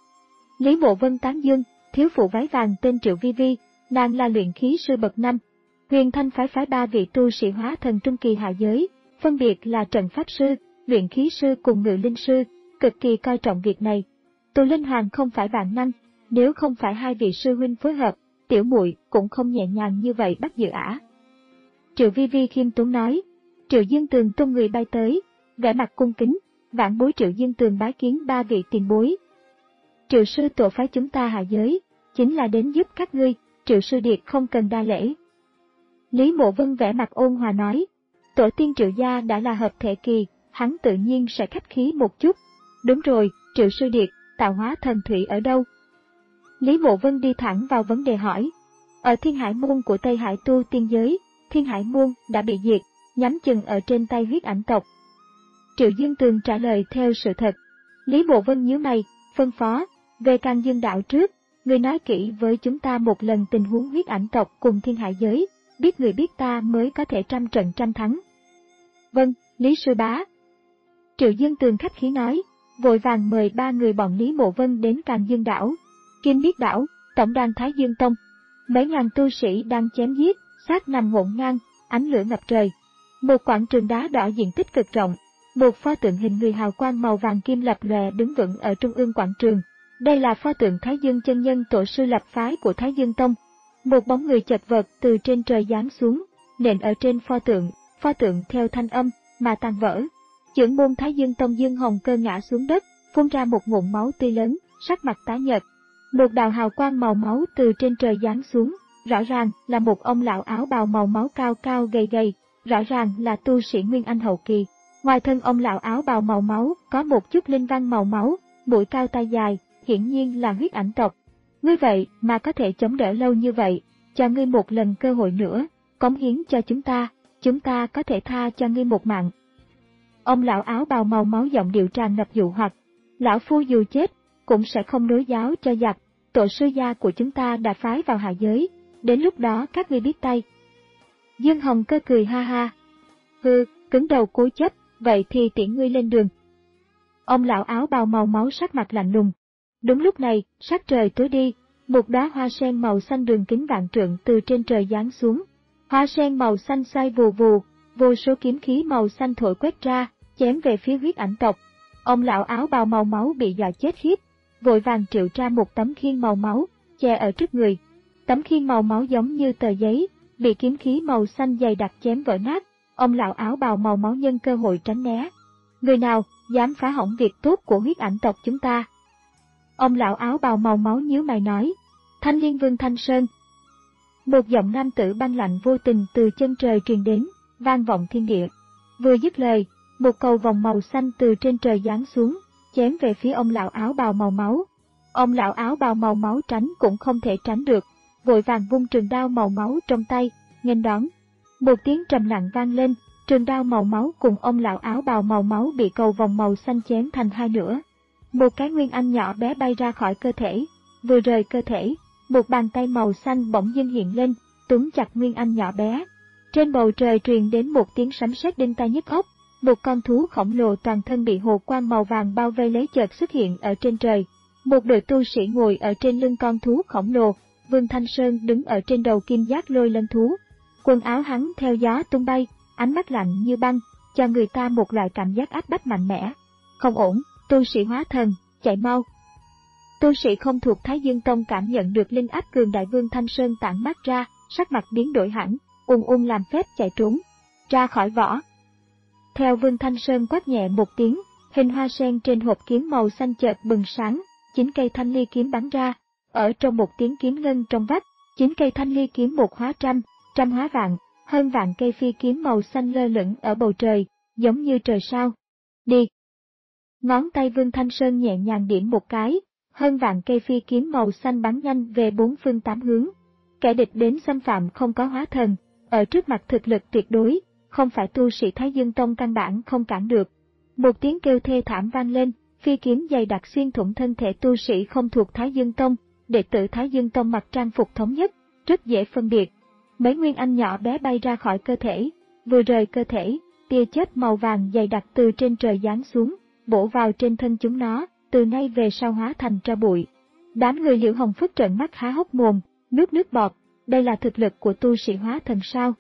Lý Mộ Vân tán dương, thiếu phụ váy vàng tên Triệu Vi Vi, nàng là luyện khí sư bậc năm. Huyền Thanh phái phái ba vị tu sĩ hóa thần trung kỳ hạ giới, phân biệt là trận pháp sư, luyện khí sư cùng ngự linh sư, cực kỳ coi trọng việc này. Tu linh hoàng không phải vạn năng, nếu không phải hai vị sư huynh phối hợp, tiểu muội cũng không nhẹ nhàng như vậy bắt giữ ả. Triệu Vi Vi khiêm tốn nói. Triệu Dương Tường tung người bay tới, vẻ mặt cung kính, vãn bối Triệu Dương Tường bái kiến ba vị tiền bối. Triệu sư tổ phái chúng ta hạ giới, chính là đến giúp các ngươi, Triệu sư điệt không cần đa lễ. Lý Mộ Vân vẻ mặt ôn hòa nói, tổ tiên Triệu gia đã là hợp thể kỳ, hắn tự nhiên sẽ khách khí một chút. Đúng rồi, Triệu sư điệt, tạo hóa thần thủy ở đâu? Lý Mộ Vân đi thẳng vào vấn đề hỏi. Ở Thiên Hải Môn của Tây Hải tu tiên giới, Thiên Hải Môn đã bị diệt, nhắm chừng ở trên tay huyết ảnh tộc. Triệu Dương Tường trả lời theo sự thật. Lý Mộ Vân nhíu mày, phân phó, về Càn Dương đạo trước, người nói kỹ với chúng ta một lần tình huống huyết ảnh tộc cùng thiên hạ giới, biết người biết ta mới có thể trăm trận trăm thắng. Vâng, Lý sư bá. Triệu Dương Tường khách khí nói, vội vàng mời ba người bọn Lý Mộ Vân đến Càn Dương đảo. Kim Biết đảo, tổng đàn Thái Dương Tông. Mấy ngàn tu sĩ đang chém giết, xác nằm ngổn ngang, ánh lửa ngập trời. Một quảng trường đá đỏ diện tích cực rộng, một pho tượng hình người hào quang màu vàng kim lập lòe đứng vững ở trung ương quảng trường. Đây là pho tượng Thái Dương chân nhân tổ sư lập phái của Thái Dương Tông. Một bóng người chật vật từ trên trời giáng xuống, nện ở trên pho tượng, pho tượng theo thanh âm mà tan vỡ. Trưởng môn Thái Dương Tông Dương Hồng Cơ ngã xuống đất, phun ra một ngụm máu tươi lớn, sắc mặt tái nhợt. Một đạo hào quang màu máu từ trên trời giáng xuống, rõ ràng là một ông lão áo bào màu máu cao cao gầy gầy, rõ ràng là tu sĩ Nguyên Anh hậu kỳ. Ngoài thân ông lão áo bào màu máu có một chút linh văn màu máu, mũi cao tai dài, hiển nhiên là huyết ảnh tộc. Ngươi vậy mà có thể chống đỡ lâu như vậy, cho ngươi một lần cơ hội nữa, cống hiến cho chúng ta, chúng ta có thể tha cho ngươi một mạng. Ông lão áo bào màu máu giọng điệu tràn ngập dụ hoặc, lão phu dù chết, cũng sẽ không đối giáo cho giặc, tổ sư gia của chúng ta đã phái vào hạ giới, đến lúc đó các ngươi biết tay. Dương Hồng Cơ cười ha ha, hừ, cứng đầu cố chấp, vậy thì tiễn ngươi lên đường. Ông lão áo bào màu máu sắc mặt lạnh lùng. Đúng lúc này, sắc trời tối đi, một đóa hoa sen màu xanh đường kính vạn trượng từ trên trời giáng xuống. Hoa sen màu xanh xoay vù vù, vô số kiếm khí màu xanh thổi quét ra, chém về phía huyết ảnh tộc. Ông lão áo bào màu máu bị dọa chết khiếp, vội vàng triệu ra một tấm khiên màu máu, che ở trước người. Tấm khiên màu máu giống như tờ giấy, bị kiếm khí màu xanh dày đặc chém vỡ nát. Ông lão áo bào màu máu nhân cơ hội tránh né. Người nào dám phá hỏng việc tốt của huyết ảnh tộc chúng ta? Ông lão áo bào màu máu nhíu mày nói, Thanh Liên Vương Thanh Sơn. Một giọng nam tử băng lạnh vô tình từ chân trời truyền đến, vang vọng thiên địa. Vừa dứt lời, một cầu vòng màu xanh từ trên trời giáng xuống, chém về phía ông lão áo bào màu máu. Ông lão áo bào màu máu tránh cũng không thể tránh được, vội vàng vung trường đao màu máu trong tay, nghênh đón. Một tiếng trầm lặng vang lên, trường đao màu máu cùng ông lão áo bào màu máu bị cầu vòng màu xanh chém thành hai nửa. Một cái nguyên anh nhỏ bé bay ra khỏi cơ thể, vừa rời cơ thể, một bàn tay màu xanh bỗng dưng hiện lên, túm chặt nguyên anh nhỏ bé. Trên bầu trời truyền đến một tiếng sấm sét đinh tai nhức óc, một con thú khổng lồ toàn thân bị hồ quang màu vàng bao vây lấy chợt xuất hiện ở trên trời. Một đội tu sĩ ngồi ở trên lưng con thú khổng lồ, Vương Thanh Sơn đứng ở trên đầu kim giác lôi lân thú. Quần áo hắn theo gió tung bay, ánh mắt lạnh như băng, cho người ta một loại cảm giác áp bách mạnh mẽ. Không ổn, tu sĩ hóa thần, chạy mau. Tu sĩ không thuộc Thái Dương Tông cảm nhận được linh áp cường đại Vương Thanh Sơn tản mát ra, sắc mặt biến đổi hẳn, ung ung làm phép chạy trốn, ra khỏi vỏ. Theo Vương Thanh Sơn quát nhẹ một tiếng, hình hoa sen trên hộp kiếm màu xanh chợt bừng sáng, chín cây thanh ly kiếm bắn ra, ở trong một tiếng kiếm ngân trong vách, chín cây thanh ly kiếm một hóa trăm, trăm hóa vạn, hơn vạn cây phi kiếm màu xanh lơ lửng ở bầu trời, giống như trời sao. Đi! Ngón tay Vương Thanh Sơn nhẹ nhàng điểm một cái, hơn vạn cây phi kiếm màu xanh bắn nhanh về bốn phương tám hướng. Kẻ địch đến xâm phạm không có hóa thần, ở trước mặt thực lực tuyệt đối, không phải tu sĩ Thái Dương Tông căn bản không cản được. Một tiếng kêu thê thảm vang lên, phi kiếm dày đặc xuyên thủng thân thể tu sĩ không thuộc Thái Dương Tông, đệ tử Thái Dương Tông mặc trang phục thống nhất, rất dễ phân biệt. Mấy nguyên anh nhỏ bé bay ra khỏi cơ thể, vừa rời cơ thể, tia chớp màu vàng dày đặc từ trên trời giáng xuống, bổ vào trên thân chúng nó, từ nay về sau hóa thành tro bụi. Đám người Liễu Hồng Phất trợn mắt há hốc mồm, nuốt nước bọt, đây là thực lực của tu sĩ hóa thần sao?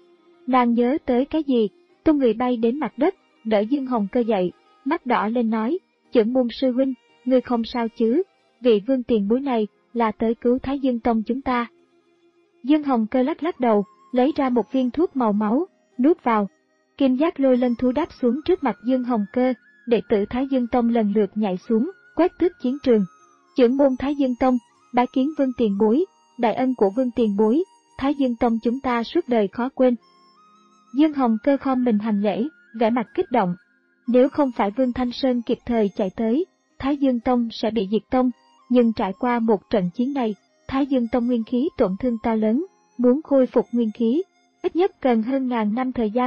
Nàng nhớ tới cái gì, tung người bay đến mặt đất, đỡ Dương Hồng Cơ dậy, mắt đỏ lên nói, Chưởng môn sư huynh, ngươi không sao chứ, vị vương tiền bối này là tới cứu Thái Dương Tông chúng ta. Dương Hồng Cơ lắc lắc đầu, lấy ra một viên thuốc màu máu, nuốt vào. Kim giác lôi lân thú đáp xuống trước mặt Dương Hồng Cơ, đệ tử Thái Dương Tông lần lượt nhảy xuống, quét tước chiến trường. Chưởng môn Thái Dương Tông, bái kiến vương tiền bối, đại ân của vương tiền bối, Thái Dương Tông chúng ta suốt đời khó quên. Dương Hồng Cơ khom mình hành lễ, vẻ mặt kích động. Nếu không phải Vương Thanh Sơn kịp thời chạy tới, Thái Dương Tông sẽ bị diệt tông, nhưng trải qua một trận chiến này, Thái Dương Tông nguyên khí tổn thương to lớn, muốn khôi phục nguyên khí, ít nhất cần hơn ngàn năm thời gian,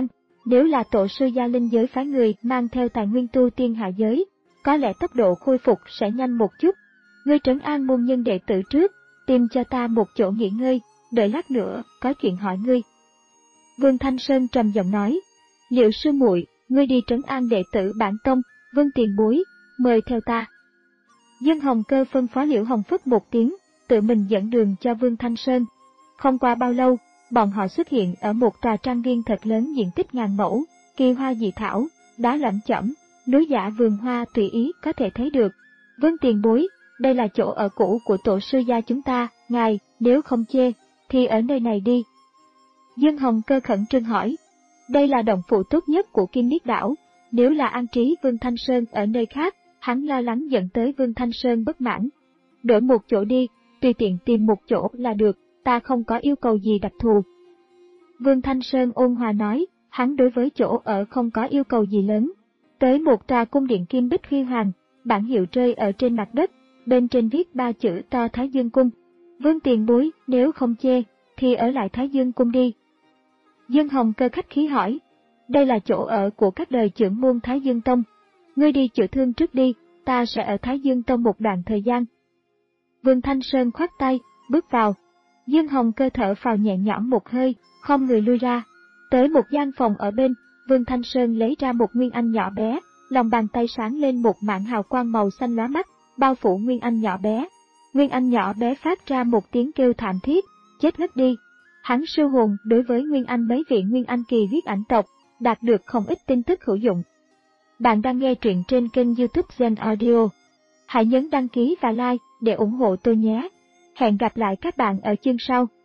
Nếu là tổ sư Gia Linh giới phái người mang theo tài nguyên tu tiên hạ giới, có lẽ tốc độ khôi phục sẽ nhanh một chút. Ngươi trấn an môn nhân đệ tử trước, tìm cho ta một chỗ nghỉ ngơi, đợi lát nữa có chuyện hỏi ngươi. Vương Thanh Sơn trầm giọng nói, Liệu sư muội, ngươi đi trấn an đệ tử bản tông, Vương tiền bối, mời theo ta. Dương Hồng Cơ phân phó Liễu Hồng Phất một tiếng, tự mình dẫn đường cho Vương Thanh Sơn. Không qua bao lâu, bọn họ xuất hiện ở một tòa trang viên thật lớn diện tích ngàn mẫu, kỳ hoa dị thảo, đá lởm chởm, núi giả vườn hoa tùy ý có thể thấy được. Vương tiền bối, đây là chỗ ở cũ của tổ sư gia chúng ta, ngài, nếu không chê, thì ở nơi này đi. Dương Hồng Cơ khẩn trương hỏi, đây là động phủ tốt nhất của Kim Niết Đảo, nếu là an trí Vương Thanh Sơn ở nơi khác, hắn lo lắng dẫn tới Vương Thanh Sơn bất mãn. Đổi một chỗ đi, tùy tiện tìm một chỗ là được, ta không có yêu cầu gì đặc thù. Vương Thanh Sơn ôn hòa nói, hắn đối với chỗ ở không có yêu cầu gì lớn. Tới một tòa cung điện kim bích huy hoàng, bản hiệu rơi ở trên mặt đất, bên trên viết ba chữ to Thái Dương Cung. Vương tiền bối, nếu không chê, thì ở lại Thái Dương Cung đi. Dương Hồng Cơ khách khí hỏi, đây là chỗ ở của các đời trưởng môn Thái Dương Tông. Ngươi đi chữa thương trước đi, ta sẽ ở Thái Dương Tông một đoạn thời gian. Vương Thanh Sơn khoát tay, bước vào. Dương Hồng Cơ thở phào nhẹ nhõm một hơi, không người lui ra. Tới một gian phòng ở bên, Vương Thanh Sơn lấy ra một Nguyên Anh nhỏ bé, lòng bàn tay sáng lên một mảng hào quang màu xanh lóa mắt, bao phủ Nguyên Anh nhỏ bé. Nguyên Anh nhỏ bé phát ra một tiếng kêu thảm thiết, chết ngất đi. Hắn sư hồn đối với Nguyên Anh mấy vị Nguyên Anh kỳ huyết ảnh tộc, đạt được không ít tin tức hữu dụng. Bạn đang nghe truyện trên kênh YouTube Gen Audio. Hãy nhấn đăng ký và like để ủng hộ tôi nhé. Hẹn gặp lại các bạn ở chương sau.